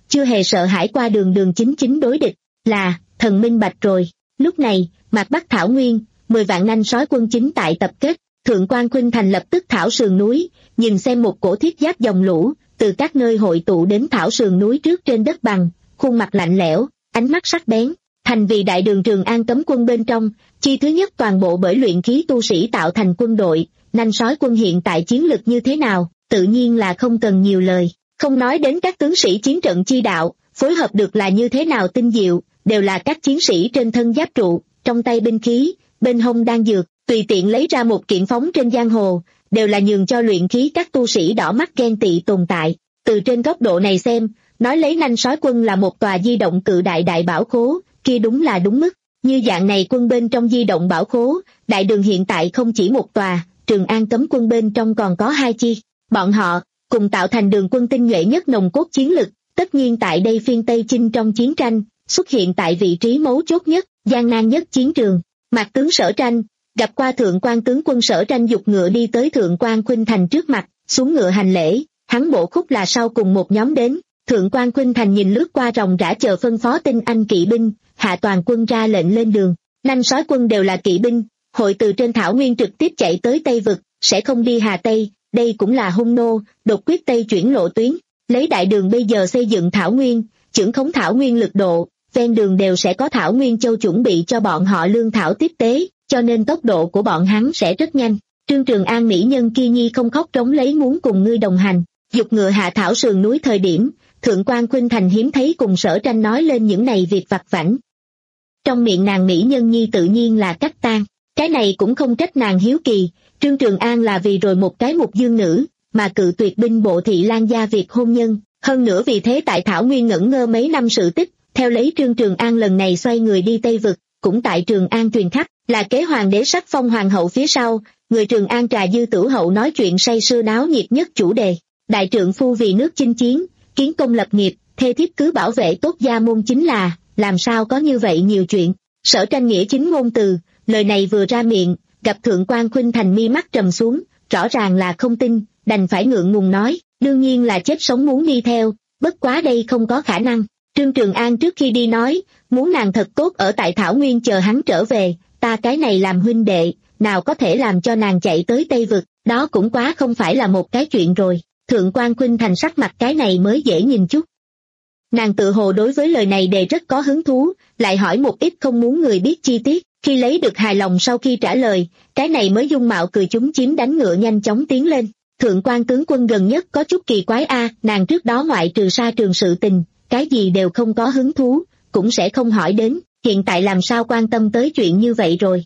chưa hề sợ hãi qua đường đường chính chính đối địch, là, thần minh bạch rồi. Lúc này, mặt Bắc Thảo Nguyên, mười vạn nanh sói quân chính tại tập kết, Thượng quan Khuynh Thành lập tức thảo sườn núi, nhìn xem một cổ thiết giáp dòng lũ, từ các nơi hội tụ đến thảo sườn núi trước trên đất bằng, khuôn mặt lạnh lẽo, ánh mắt sắc bén. Thành vì đại đường Trường An cấm quân bên trong, chi thứ nhất toàn bộ bởi luyện khí tu sĩ tạo thành quân đội, nanh sói quân hiện tại chiến lực như thế nào, tự nhiên là không cần nhiều lời, không nói đến các tướng sĩ chiến trận chi đạo, phối hợp được là như thế nào tinh diệu, đều là các chiến sĩ trên thân giáp trụ, trong tay binh khí, bên hông đan dược, tùy tiện lấy ra một kiện phóng trên giang hồ, đều là nhường cho luyện khí các tu sĩ đỏ mắt ghen tị tồn tại. Từ trên góc độ này xem, nói lấy nanh sói quân là một tòa di động cự đại đại bảo khố, kia đúng là đúng mức. Như dạng này quân bên trong di động bảo khố, đại đường hiện tại không chỉ một tòa, Trường An cấm quân bên trong còn có hai chi. Bọn họ, cùng tạo thành đường quân tinh nhuệ nhất nồng cốt chiến lực, tất nhiên tại đây phiên Tây Chinh trong chiến tranh, xuất hiện tại vị trí mấu chốt nhất, gian nan nhất chiến trường. Mặt tướng Sở Tranh, gặp qua thượng quan tướng quân. Sở Tranh dục ngựa đi tới thượng quan Khuynh Thành trước mặt, xuống ngựa hành lễ, hắn bộ khúc là sau cùng một nhóm đến. Thượng quan Khuynh Thành nhìn lướt qua ròng rã chờ phân phó tinh anh kỵ binh, hạ toàn quân ra lệnh lên đường. Nanh sói quân đều là kỵ binh, hội từ trên thảo nguyên trực tiếp chạy tới Tây Vực, sẽ không đi Hà Tây, đây cũng là hung nô, đột quyết Tây chuyển lộ tuyến. Lấy đại đường bây giờ xây dựng thảo nguyên, chưởng khống thảo nguyên lực độ, ven đường đều sẽ có thảo nguyên châu chuẩn bị cho bọn họ lương thảo tiếp tế, cho nên tốc độ của bọn hắn sẽ rất nhanh. Trương Trường An mỹ nhân kia nhi không khóc trống lấy muốn cùng ngươi đồng hành, dục ngựa hạ thảo sườn núi thời điểm, Thượng quan Khuynh Thành hiếm thấy cùng Sở Tranh nói lên những này việc vặt vãnh. Trong miệng nàng mỹ nhân nhi tự nhiên là Cách Tan, cái này cũng không trách nàng hiếu kỳ, Trương Trường An là vì rồi một cái mục dương nữ, mà cự tuyệt binh bộ thị lan gia việc hôn nhân, hơn nữa vì thế tại Thảo Nguyên ngẩn ngơ mấy năm sự tích, theo lấy Trương Trường An lần này xoay người đi Tây Vực, cũng tại Trường An truyền khắp, là kế hoàng đế sắc phong hoàng hậu phía sau, người Trường An trà dư tử hậu nói chuyện say sưa náo nhiệt nhất chủ đề, đại trượng phu vì nước chinh chiến, kiến công lập nghiệp, thê thiếp cứ bảo vệ tốt gia môn chính là, làm sao có như vậy nhiều chuyện. Sở Tranh nghĩa chính ngôn từ, lời này vừa ra miệng, gặp Thượng quan Khuynh Thành mi mắt trầm xuống, rõ ràng là không tin, đành phải ngượng ngùng nói, đương nhiên là chết sống muốn đi theo, bất quá đây không có khả năng. Trương Trường An trước khi đi nói, muốn nàng thật tốt ở tại Thảo Nguyên chờ hắn trở về, ta cái này làm huynh đệ, nào có thể làm cho nàng chạy tới Tây Vực, đó cũng quá không phải là một cái chuyện rồi. Thượng quan Khuynh Thành sắc mặt cái này mới dễ nhìn chút. Nàng tự hồ đối với lời này đề rất có hứng thú, lại hỏi một ít không muốn người biết chi tiết, khi lấy được hài lòng sau khi trả lời, cái này mới dung mạo cười chúng chiếm đánh ngựa nhanh chóng tiến lên. Thượng quan tướng quân gần nhất có chút kỳ quái a, nàng trước đó ngoại trừ sa trường sự tình, cái gì đều không có hứng thú, cũng sẽ không hỏi đến, hiện tại làm sao quan tâm tới chuyện như vậy rồi.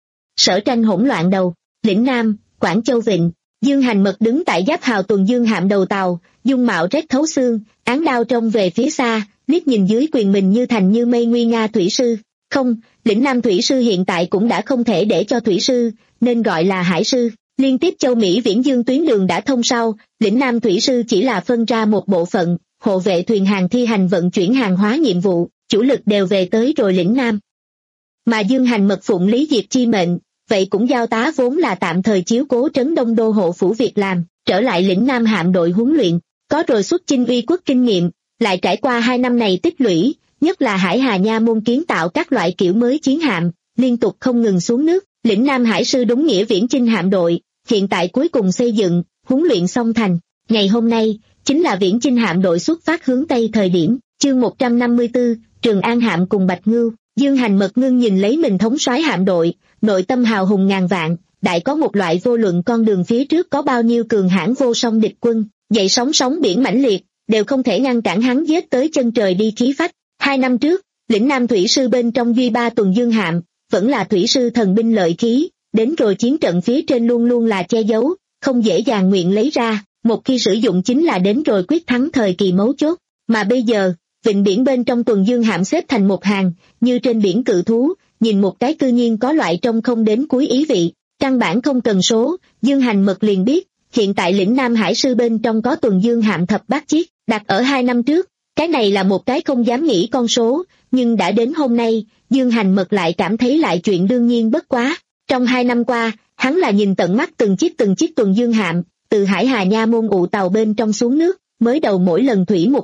Sở Tranh hỗn loạn đầu, lĩnh Nam, Quảng Châu Vịnh, Dương Hành Mật đứng tại giáp hào tuần dương hạm đầu tàu, dung mạo rét thấu xương, án đao trông về phía xa, liếc nhìn dưới quyền mình như thành như mây nguy nga thủy sư. Không, lĩnh Nam thủy sư hiện tại cũng đã không thể để cho thủy sư, nên gọi là hải sư. Liên tiếp châu Mỹ viễn dương tuyến đường đã thông sau, lĩnh Nam thủy sư chỉ là phân ra một bộ phận, hộ vệ thuyền hàng thi hành vận chuyển hàng hóa nhiệm vụ, chủ lực đều về tới rồi lĩnh Nam. Mà Dương Hành Mật phụng Lý Diệp chi mệnh, vậy cũng giao tá vốn là tạm thời chiếu cố trấn Đông Đô hộ phủ việc làm, trở lại lĩnh Nam hạm đội huấn luyện, có rồi xuất chinh uy quốc kinh nghiệm, lại trải qua hai năm này tích lũy, nhất là Hải Hà Nha môn kiến tạo các loại kiểu mới chiến hạm, liên tục không ngừng xuống nước, lĩnh Nam hải sư đúng nghĩa viễn chinh hạm đội, hiện tại cuối cùng xây dựng, huấn luyện xong thành. Ngày hôm nay, chính là viễn chinh hạm đội xuất phát hướng Tây thời điểm, chương một trăm năm mươi tư, Trường An hạm cùng Bạch Ngưu. Dương Hành Mật ngưng nhìn lấy mình thống soái hạm đội, nội tâm hào hùng ngàn vạn, đại có một loại vô luận con đường phía trước có bao nhiêu cường hãn vô song địch quân, dậy sóng sóng biển mãnh liệt, đều không thể ngăn cản hắn giết tới chân trời đi khí phách. Hai năm trước, lĩnh Nam thủy sư bên trong duy ba tuần dương hạm, vẫn là thủy sư thần binh lợi khí, đến rồi chiến trận phía trên luôn luôn là che giấu, không dễ dàng nguyện lấy ra, một khi sử dụng chính là đến rồi quyết thắng thời kỳ mấu chốt. Mà bây giờ, vịnh biển bên trong tuần dương hạm xếp thành một hàng, như trên biển cự thú, nhìn một cái cư nhiên có loại trông không đến cuối ý vị, căn bản không cần số, Dương Hành Mật liền biết, hiện tại lĩnh Nam hải sư bên trong có tuần dương hạm thập bát chiếc, đặt ở hai năm trước, cái này là một cái không dám nghĩ con số, nhưng đã đến hôm nay, Dương Hành Mật lại cảm thấy lại chuyện đương nhiên bất quá. Trong hai năm qua, hắn là nhìn tận mắt từng chiếc từng chiếc tuần dương hạm, từ Hải Hà Nha môn ụ tàu bên trong xuống nước, mới đầu mỗi lần thủy một chiếc,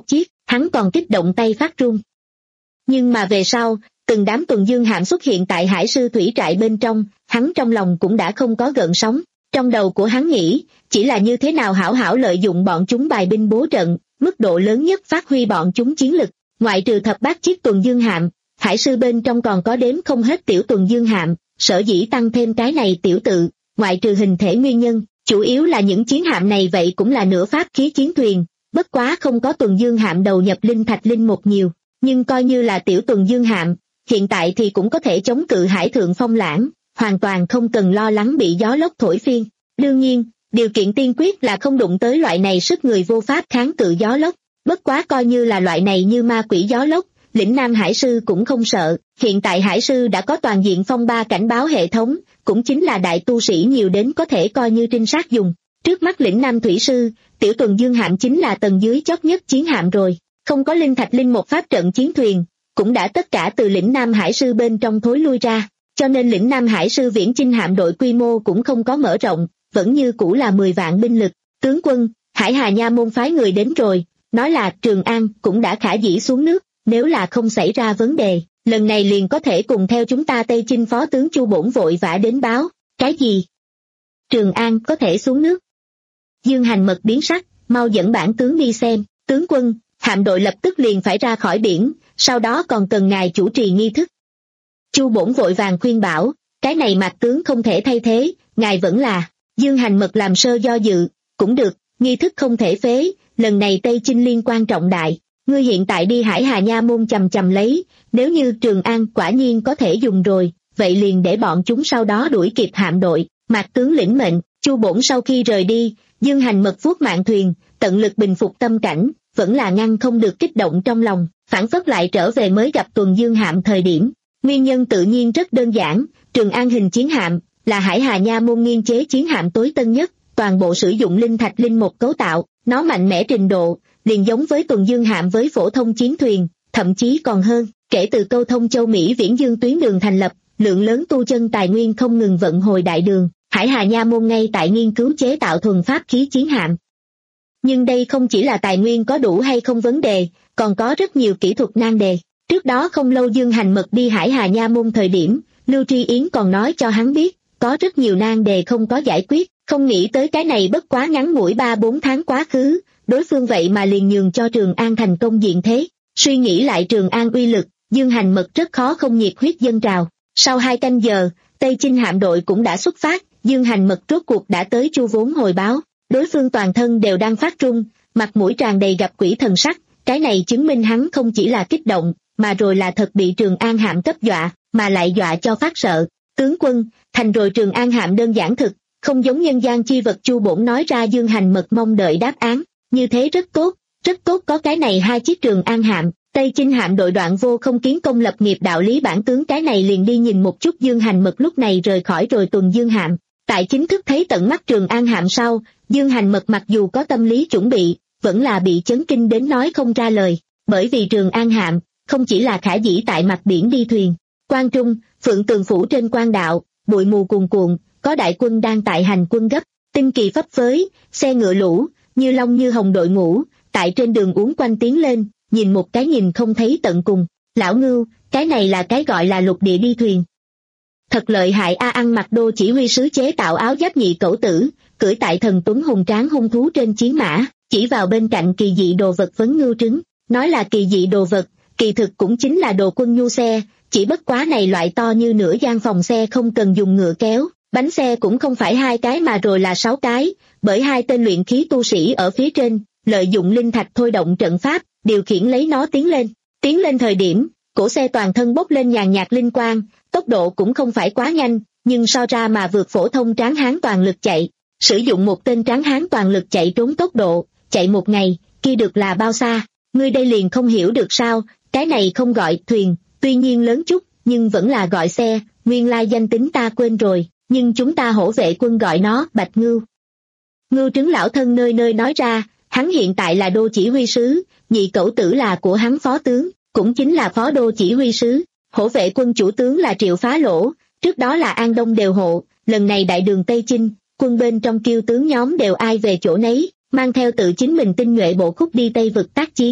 hắn còn kích động tay phát run. Nhưng mà về sau, từng đám tuần dương hạm xuất hiện tại Hải Sư Thủy trại bên trong, hắn trong lòng cũng đã không có gợn sóng. Trong đầu của hắn nghĩ, chỉ là như thế nào hảo hảo lợi dụng bọn chúng bài binh bố trận, mức độ lớn nhất phát huy bọn chúng chiến lực. Ngoại trừ thập bát chiếc tuần dương hạm, Hải Sư bên trong còn có đếm không hết tiểu tuần dương hạm, sở dĩ tăng thêm cái này tiểu tự, ngoại trừ hình thể nguyên nhân, chủ yếu là những chiến hạm này vậy cũng là nửa pháp khí chiến thuyền, bất quá không có tuần dương hạm đầu nhập linh thạch linh một nhiều, nhưng coi như là tiểu tuần dương hạm, hiện tại thì cũng có thể chống cự hải thượng phong lãng, hoàn toàn không cần lo lắng bị gió lốc thổi phiên. Đương nhiên, điều kiện tiên quyết là không đụng tới loại này sức người vô pháp kháng cự gió lốc, bất quá coi như là loại này như ma quỷ gió lốc, lĩnh Nam Hải Sư cũng không sợ, hiện tại Hải Sư đã có toàn diện phong ba cảnh báo hệ thống, cũng chính là đại tu sĩ nhiều đến có thể coi như trinh sát dùng. Trước mắt lĩnh Nam Thủy Sư, tiểu tuần dương hạm chính là tầng dưới chót nhất chiến hạm rồi, không có linh thạch linh một pháp trận chiến thuyền, cũng đã tất cả từ lĩnh Nam Hải Sư bên trong thối lui ra, cho nên lĩnh Nam Hải Sư viễn chinh hạm đội quy mô cũng không có mở rộng, vẫn như cũ là mười vạn binh lực. Tướng quân, Hải Hà Nha môn phái người đến rồi, nói là Trường An cũng đã khả dĩ xuống nước, nếu là không xảy ra vấn đề, lần này liền có thể cùng theo chúng ta Tây Chinh phó tướng Chu Bổn vội vã đến báo. Cái gì? Trường An có thể xuống nước? Dương Hành Mật biến sắc, mau dẫn bản tướng đi xem. Tướng quân, hạm đội lập tức liền phải ra khỏi biển, sau đó còn cần ngài chủ trì nghi thức. Chu Bổn vội vàng khuyên bảo, cái này Mạc tướng không thể thay thế, ngài vẫn là. Dương Hành Mật làm sơ do dự, cũng được, nghi thức không thể phế, lần này Tây Chinh liên quan trọng đại, ngươi hiện tại đi Hải Hà Nha môn chầm chầm lấy, nếu như Trường An quả nhiên có thể dùng rồi, vậy liền để bọn chúng sau đó đuổi kịp hạm đội. Mạc tướng lĩnh mệnh. Chu Bổn sau khi rời đi, Dương Hành Mật vuốt mạn thuyền, tận lực bình phục tâm cảnh, vẫn là ngăn không được kích động trong lòng, phản phất lại trở về mới gặp tuần dương hạm thời điểm. Nguyên nhân tự nhiên rất đơn giản, Trường An hình chiến hạm là Hải Hà Nha môn nghiên chế chiến hạm tối tân nhất, toàn bộ sử dụng linh thạch linh một cấu tạo, nó mạnh mẽ trình độ liền giống với tuần dương hạm với phổ thông chiến thuyền, thậm chí còn hơn. Kể từ câu thông châu Mỹ viễn dương tuyến đường thành lập, lượng lớn tu chân tài nguyên không ngừng vận hồi đại đường, Hải Hà Nha môn ngay tại nghiên cứu chế tạo thuần pháp khí chiến hạm. Nhưng đây không chỉ là tài nguyên có đủ hay không vấn đề, còn có rất nhiều kỹ thuật nan đề. Trước đó không lâu Dương Hành Mật đi Hải Hà Nha môn thời điểm, Lưu Tri Yến còn nói cho hắn biết, có rất nhiều nan đề không có giải quyết, không nghĩ tới cái này bất quá ngắn ngủi ba bốn tháng quá khứ, đối phương vậy mà liền nhường cho Trường An thành công diện thế. Suy nghĩ lại Trường An uy lực, Dương Hành Mật rất khó không nhiệt huyết dâng trào. Sau hai canh giờ, Tây Chinh hạm đội cũng đã xuất phát, Dương Hành Mật rốt cuộc đã tới Chu Vốn hồi báo, đối phương toàn thân đều đang phát run, mặt mũi tràn đầy gặp quỷ thần sắc, cái này chứng minh hắn không chỉ là kích động, mà rồi là thật bị Trường An hạm cấp dọa, mà lại dọa cho phát sợ. Tướng quân, thành rồi Trường An hạm đơn giản thực, không giống nhân gian chi vật. Chu Bổn nói ra. Dương Hành Mật mong đợi đáp án, như thế rất tốt, rất tốt, có cái này hai chiếc Trường An hạm, Tây Chinh hạm đội đoạn vô không kiến công lập nghiệp đạo lý bản tướng cái này liền đi nhìn một chút. Dương Hành Mật lúc này rời khỏi rồi tuần dương hạm, tại chính thức thấy tận mắt Trường An hạm sau, Dương Hành Mật mặc dù có tâm lý chuẩn bị, vẫn là bị chấn kinh đến nói không ra lời, bởi vì Trường An hạm không chỉ là khả dĩ tại mặt biển đi thuyền. Quan Trung, Phượng Tường phủ trên quan đạo, bụi mù cuồn cuộn, có đại quân đang tại hành quân gấp, tinh kỳ phấp phới, xe ngựa lũ, như long như hồng đội ngũ, tại trên đường uốn quanh tiến lên, nhìn một cái nhìn không thấy tận cùng. Lão Ngưu, cái này là cái gọi là lục địa đi thuyền. Thật lợi hại a. Ăn mặc đô chỉ huy sứ chế tạo áo giáp nhị cẩu tử, cưỡi tại thần tuấn hùng tráng hung thú trên chiến mã, chỉ vào bên cạnh kỳ dị đồ vật vấn ngưu trứng, nói là kỳ dị đồ vật, kỳ thực cũng chính là đồ quân nhu xe, chỉ bất quá này loại to như nửa gian phòng xe không cần dùng ngựa kéo, bánh xe cũng không phải hai cái mà rồi là sáu cái, bởi hai tên luyện khí tu sĩ ở phía trên, lợi dụng linh thạch thôi động trận pháp, điều khiển lấy nó tiến lên. Tiến lên thời điểm, cổ xe toàn thân bốc lên nhàn nhạt linh quang, tốc độ cũng không phải quá nhanh, nhưng so ra mà vượt phổ thông tráng hán toàn lực chạy. Sử dụng một tên tráng hán toàn lực chạy trốn tốc độ, chạy một ngày, kia được là bao xa? Ngươi đây liền không hiểu được sao? Cái này không gọi thuyền, tuy nhiên lớn chút, nhưng vẫn là gọi xe, nguyên lai danh tính ta quên rồi, nhưng chúng ta hổ vệ quân gọi nó Bạch Ngưu. Ngưu trứng lão thân nơi nơi nói ra, hắn hiện tại là đô chỉ huy sứ, nhị cẩu tử là của hắn phó tướng, cũng chính là phó đô chỉ huy sứ, hổ vệ quân chủ tướng là Triệu Phá Lỗ, trước đó là An Đông đều hộ, lần này đại đường Tây Chinh, quân bên trong kiêu tướng nhóm đều ai về chỗ nấy, mang theo tự chính mình tinh nhuệ bộ khúc đi Tây vực tác chiến.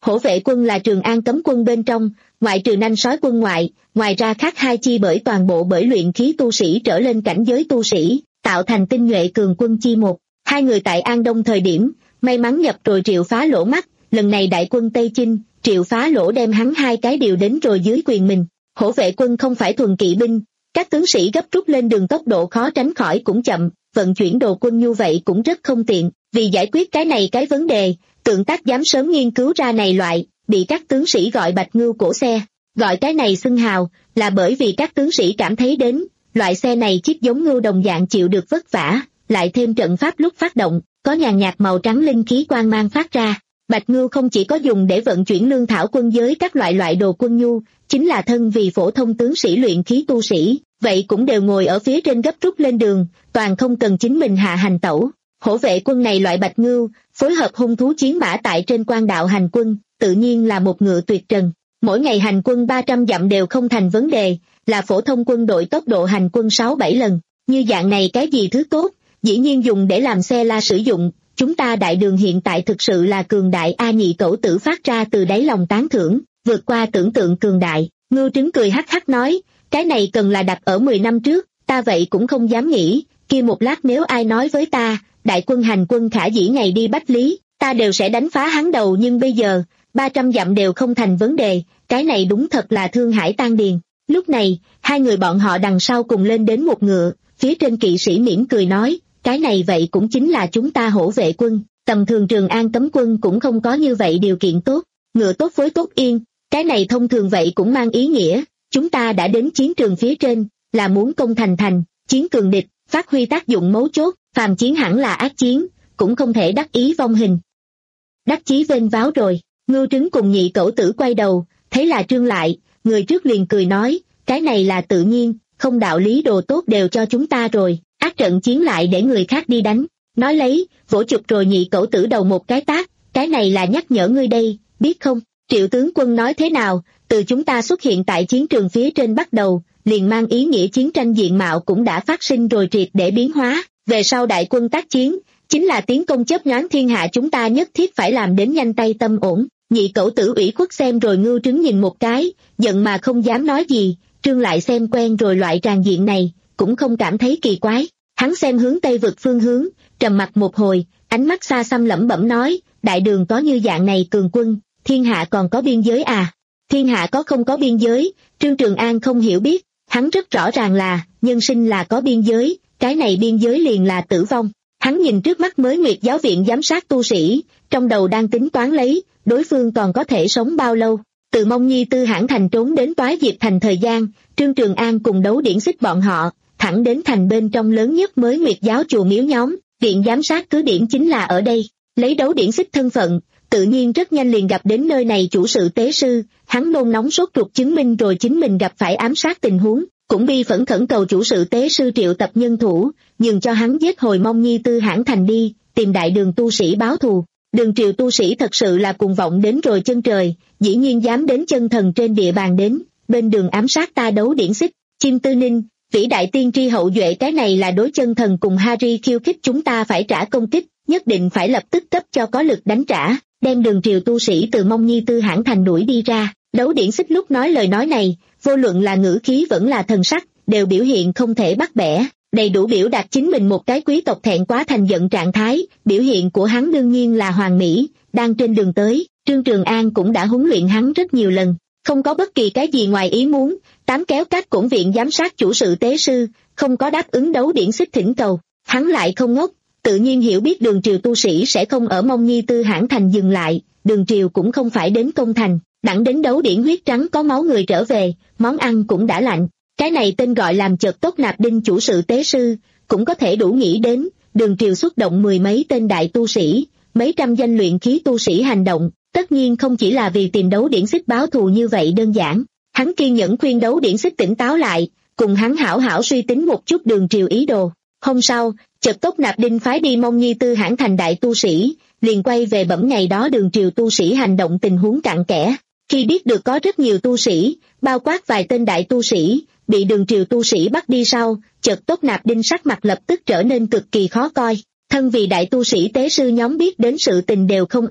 Hổ vệ quân là Trường An cấm quân bên trong, ngoại trừ nanh sói quân ngoại, ngoài ra khác hai chi bởi toàn bộ bởi luyện khí tu sĩ trở lên cảnh giới tu sĩ, tạo thành tinh nhuệ cường quân chi một. Hai người tại An Đông thời điểm, may mắn nhập rồi Triệu Phá Lỗ mắt, lần này đại quân Tây Chinh, Triệu Phá Lỗ đem hắn hai cái điều đến rồi dưới quyền mình. Hổ vệ quân không phải thuần kỵ binh, các tướng sĩ gấp rút lên đường tốc độ khó tránh khỏi cũng chậm, vận chuyển đồ quân như vậy cũng rất không tiện. Vì giải quyết cái này cái vấn đề, Tượng Tác dám sớm nghiên cứu ra này loại, bị các tướng sĩ gọi Bạch Ngưu cổ xe. Gọi cái này xưng hào, là bởi vì các tướng sĩ cảm thấy đến, loại xe này chiếc giống ngưu đồng dạng chịu được vất vả, lại thêm trận pháp lúc phát động, có nhàn nhạt màu trắng linh khí quang mang phát ra. Bạch Ngưu không chỉ có dùng để vận chuyển lương thảo quân giới các loại loại đồ quân nhu, chính là thân vì phổ thông tướng sĩ luyện khí tu sĩ, vậy cũng đều ngồi ở phía trên gấp rút lên đường, toàn không cần chính mình hạ hành tẩu. Hổ vệ quân này loại Bạch Ngưu, phối hợp hung thú chiến mã tại trên quan đạo hành quân, tự nhiên là một ngựa tuyệt trần. Mỗi ngày hành quân ba trăm dặm đều không thành vấn đề, là phổ thông quân đội tốc độ hành quân sáu bảy lần. Như dạng này cái gì thứ tốt, dĩ nhiên dùng để làm xe la sử dụng. Chúng ta đại đường hiện tại thực sự là cường đại a. Nhị Cẩu Tử phát ra từ đáy lòng tán thưởng, vượt qua tưởng tượng cường đại. Ngưu Trứng cười hắc hắc nói, cái này cần là đặt ở mười năm trước, ta vậy cũng không dám nghĩ, kia một lát nếu ai nói với ta, đại quân hành quân khả dĩ ngày đi Bách Lý, ta đều sẽ đánh phá hắn đầu, nhưng bây giờ, ba trăm dặm đều không thành vấn đề, cái này đúng thật là thương hải tan điền. Lúc này, hai người bọn họ đằng sau cùng lên đến một ngựa, phía trên kỵ sĩ mỉm cười nói, cái này vậy cũng chính là chúng ta hổ vệ quân, tầm thường Trường An cấm quân cũng không có như vậy điều kiện tốt, ngựa tốt với tốt yên, cái này thông thường vậy cũng mang ý nghĩa, chúng ta đã đến chiến trường phía trên, là muốn công thành thành, chiến cường địch, phát huy tác dụng mấu chốt, phàm chiến hẳn là ác chiến, cũng không thể đắc ý vong hình. Đắc chí vênh váo rồi, Ngưu Trứng cùng Nhị Cẩu Tử quay đầu, thấy là Trương Lại, người trước liền cười nói, cái này là tự nhiên, không đạo lý đồ tốt đều cho chúng ta rồi, ác trận chiến lại để người khác đi đánh. Nói lấy, vỗ chụp rồi Nhị Cẩu Tử đầu một cái tát, cái này là nhắc nhở ngươi đây, biết không, Triệu tướng quân nói thế nào, từ chúng ta xuất hiện tại chiến trường phía trên bắt đầu, liền mang ý nghĩa chiến tranh diện mạo cũng đã phát sinh rồi triệt để biến hóa, về sau đại quân tác chiến, chính là tiến công chớp nhoáng thiên hạ, chúng ta nhất thiết phải làm đến nhanh tay tâm ổn. Nhị Cẩu Tử ủy khuất xem rồi Ngưu Trứng nhìn một cái, giận mà không dám nói gì. Trương Lại xem quen rồi loại tràng diện này, cũng không cảm thấy kỳ quái. Hắn xem hướng Tây vực phương hướng, trầm mặc một hồi, ánh mắt xa xăm lẩm bẩm nói, đại đường có như dạng này cường quân, thiên hạ còn có biên giới à? Thiên hạ có không có biên giới? Trương Trường An không hiểu biết, hắn rất rõ ràng là, nhân sinh là có biên giới, cái này biên giới liền là tử vong. Hắn nhìn trước mắt mới Nguyệt giáo viện giám sát tu sĩ, trong đầu đang tính toán lấy, đối phương còn có thể sống bao lâu. Từ Mông Nhi Tư Hãn thành trốn đến Toái Diệp thành thời gian, Trương Trường An cùng Đấu Điển Xích bọn họ, thẳng đến thành bên trong lớn nhất mới Nguyệt giáo chùa miếu nhóm, viện giám sát cứ điểm chính là ở đây. Lấy Đấu Điển Xích thân phận, tự nhiên rất nhanh liền gặp đến nơi này chủ sự tế sư, hắn nôn nóng sốt ruột chứng minh rồi chính mình gặp phải ám sát tình huống, cũng bi phẫn khẩn cầu chủ sự tế sư triệu tập nhân thủ, nhường cho hắn giết hồi Mông Nhi Tư Hãn thành đi, tìm đại đường tu sĩ báo thù. Đường triều tu sĩ thật sự là cuồng vọng đến rồi chân trời, dĩ nhiên dám đến chân thần trên địa bàn đến, bên đường ám sát ta Đấu Điển Xích, Chim Tư Ninh, vĩ đại tiên tri hậu duệ, cái này là đối chân thần cùng Harry khiêu khích, chúng ta phải trả công kích, nhất định phải lập tức cấp cho có lực đánh trả, đem đường triều tu sĩ từ Mông Nhi Tư Hãn thành đuổi đi ra. Đấu Điển Xích lúc nói lời nói này, vô luận là ngữ khí vẫn là thần sắc, đều biểu hiện không thể bắt bẻ, đầy đủ biểu đạt chính mình một cái quý tộc thẹn quá thành giận trạng thái. Biểu hiện của hắn đương nhiên là hoàn mỹ, đang trên đường tới, Trương Trường An cũng đã huấn luyện hắn rất nhiều lần, không có bất kỳ cái gì ngoài ý muốn. Tám kéo các cũng viện giám sát chủ sự tế sư, không có đáp ứng Đấu Điển Xích thỉnh cầu, hắn lại không ngốc, tự nhiên hiểu biết đường triều tu sĩ sẽ không ở Mông Nhi Tư Hãn thành dừng lại, đường triều cũng không phải đến công thành, đặng đến Đấu Điển huyết trắng có máu người trở về, món ăn cũng đã lạnh. Cái này tên gọi làm chợt tốt nạp đinh chủ sự tế sư, cũng có thể đủ nghĩ đến, đường triều xuất động mười mấy tên đại tu sĩ, mấy trăm danh luyện khí tu sĩ hành động, tất nhiên không chỉ là vì tìm Đấu Điển Xích báo thù như vậy đơn giản. Hắn kiên nhẫn khuyên Đấu Điển Xích tỉnh táo lại, cùng hắn hảo hảo suy tính một chút đường triều ý đồ. Hôm sau, chợt tốt nạp đinh phái đi Mông Nhi Tư Hãn thành đại tu sĩ, liền quay về bẩm ngày đó đường triều tu sĩ hành động tình huống cặn kẽ. Khi biết được có rất nhiều tu sĩ, bao quát vài tên đại tu sĩ, bị đường triều tu sĩ bắt đi sau, chợt tốt nạp đinh sắc mặt lập tức trở nên cực kỳ khó coi. Thân vì đại tu sĩ tế sư nhóm biết đến sự tình đều không ít,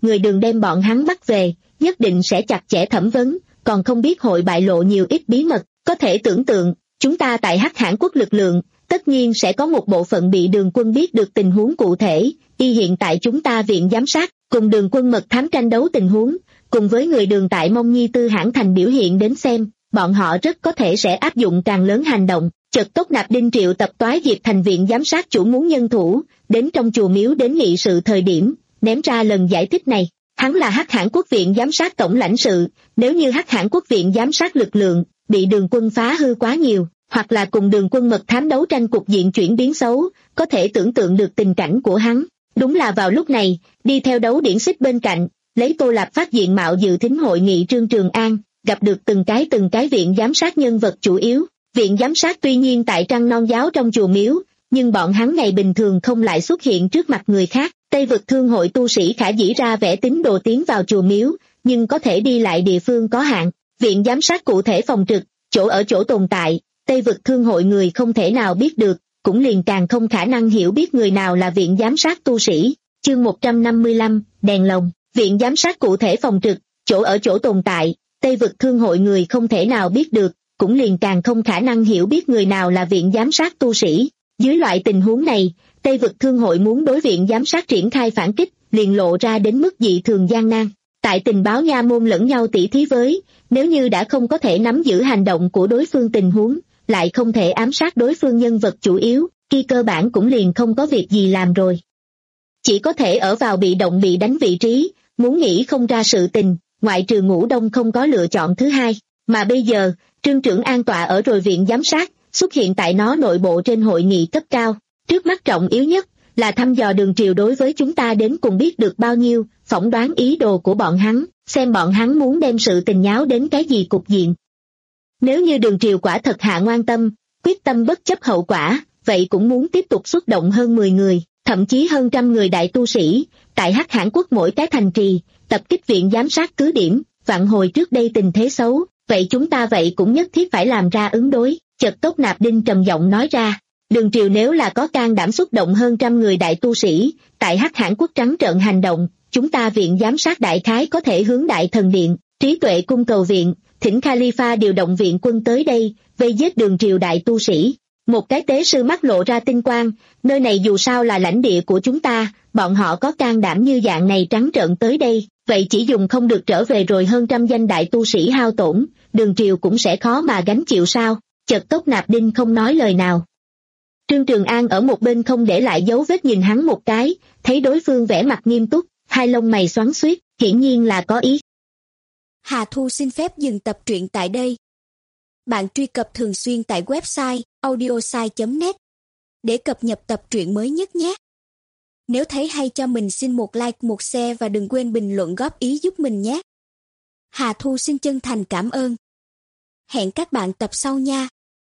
người Đường đem bọn hắn bắt về, nhất định sẽ chặt chẽ thẩm vấn, còn không biết hội bại lộ nhiều ít bí mật, có thể tưởng tượng, chúng ta tại Hắc Hãn quốc lực lượng, tất nhiên sẽ có một bộ phận bị Đường quân biết được tình huống cụ thể, y hiện tại chúng ta viện giám sát, cùng Đường quân mật thám tranh đấu tình huống, cùng với người Đường tại Mông Nhi Tư Hãn thành biểu hiện đến xem, bọn họ rất có thể sẽ áp dụng càng lớn hành động. Chợt Tốc Nạp Đinh triệu tập Toái Diệp thành viện giám sát chủ muốn nhân thủ, đến trong chùa miếu đến nghị sự thời điểm, ném ra lần giải thích này. Hắn là Hắc Hãn quốc viện giám sát tổng lãnh sự, nếu như Hắc Hãn quốc viện giám sát lực lượng, bị Đường quân phá hư quá nhiều, hoặc là cùng Đường quân mật thám đấu tranh cục diện chuyển biến xấu, có thể tưởng tượng được tình cảnh của hắn. Đúng là vào lúc này, đi theo đấu điển xích bên cạnh, lấy Tô Lạp Phát diện mạo dự thính hội nghị Trương Trường An, gặp được từng cái từng cái viện giám sát nhân vật chủ yếu. Viện giám sát tuy nhiên tại Trăng Non giáo trong chùa miếu, nhưng bọn hắn ngày bình thường không lại xuất hiện trước mặt người khác. Tây vực thương hội tu sĩ khả dĩ ra vẻ tín đồ tiến vào chùa miếu, nhưng có thể đi lại địa phương có hạn. Viện giám sát cụ thể phòng trực, chỗ ở chỗ tồn tại, Tây vực thương hội người không thể nào biết được, cũng liền càng không khả năng hiểu biết người nào là viện giám sát tu sĩ. Chương một trăm năm mươi lăm, đèn lồng. Viện giám sát cụ thể phòng trực, chỗ ở chỗ tồn tại, Tây vực thương hội người không thể nào biết được, cũng liền càng không khả năng hiểu biết người nào là viện giám sát tu sĩ. Dưới loại tình huống này, Tây vực thương hội muốn đối viện giám sát triển khai phản kích, liền lộ ra đến mức dị thường gian nan. Tại tình báo nha môn lẫn nhau tỉ thí với, nếu như đã không có thể nắm giữ hành động của đối phương tình huống, lại không thể ám sát đối phương nhân vật chủ yếu, khi cơ bản cũng liền không có việc gì làm rồi. Chỉ có thể ở vào bị động bị đánh vị trí, muốn nghĩ không ra sự tình, ngoại trừ Ngũ Đông không có lựa chọn thứ hai. Mà bây giờ, Trương Trưởng An tọa ở rồi viện giám sát, xuất hiện tại nó nội bộ trên hội nghị cấp cao. Trước mắt trọng yếu nhất là thăm dò Đường Triều đối với chúng ta đến cùng biết được bao nhiêu, phỏng đoán ý đồ của bọn hắn, xem bọn hắn muốn đem sự tình nháo đến cái gì cục diện. Nếu như Đường Triều quả thật hạ ngoan tâm, quyết tâm bất chấp hậu quả, vậy cũng muốn tiếp tục xuất động hơn mười người, thậm chí hơn trăm người đại tu sĩ, tại Hắc Hãn quốc mỗi cái thành trì, tập kích viện giám sát cứ điểm, vạn hồi trước đây tình thế xấu, vậy chúng ta vậy cũng nhất thiết phải làm ra ứng đối. Chợt Tốc Nạp Đinh trầm giọng nói ra, Đường Triều nếu là có can đảm xuất động hơn trăm người đại tu sĩ, tại Hắc Hãn quốc trắng trợn hành động, chúng ta viện giám sát đại khái có thể hướng Đại Thần Điện, Trí Tuệ cung cầu viện, thỉnh Khalifa điều động viện quân tới đây, vây giết Đường Triều đại tu sĩ. Một cái tế sư mắt lộ ra tinh quang, nơi này dù sao là lãnh địa của chúng ta, bọn họ có can đảm như dạng này trắng trợn tới đây, vậy chỉ dùng không được trở về rồi hơn trăm danh đại tu sĩ hao tổn, Đường Triều cũng sẽ khó mà gánh chịu sao. Chợt Tốc Nạp Đinh không nói lời nào. Trương Trường An ở một bên không để lại dấu vết nhìn hắn một cái, thấy đối phương vẻ mặt nghiêm túc, hai lông mày xoắn xuýt, hiển nhiên là có ý. Hà Thu xin phép dừng tập truyện tại đây. Bạn truy cập thường xuyên tại website audiosai chấm net để cập nhật tập truyện mới nhất nhé. Nếu thấy hay cho mình xin một like, một share và đừng quên bình luận góp ý giúp mình nhé. Hà Thu xin chân thành cảm ơn. Hẹn các bạn tập sau nha.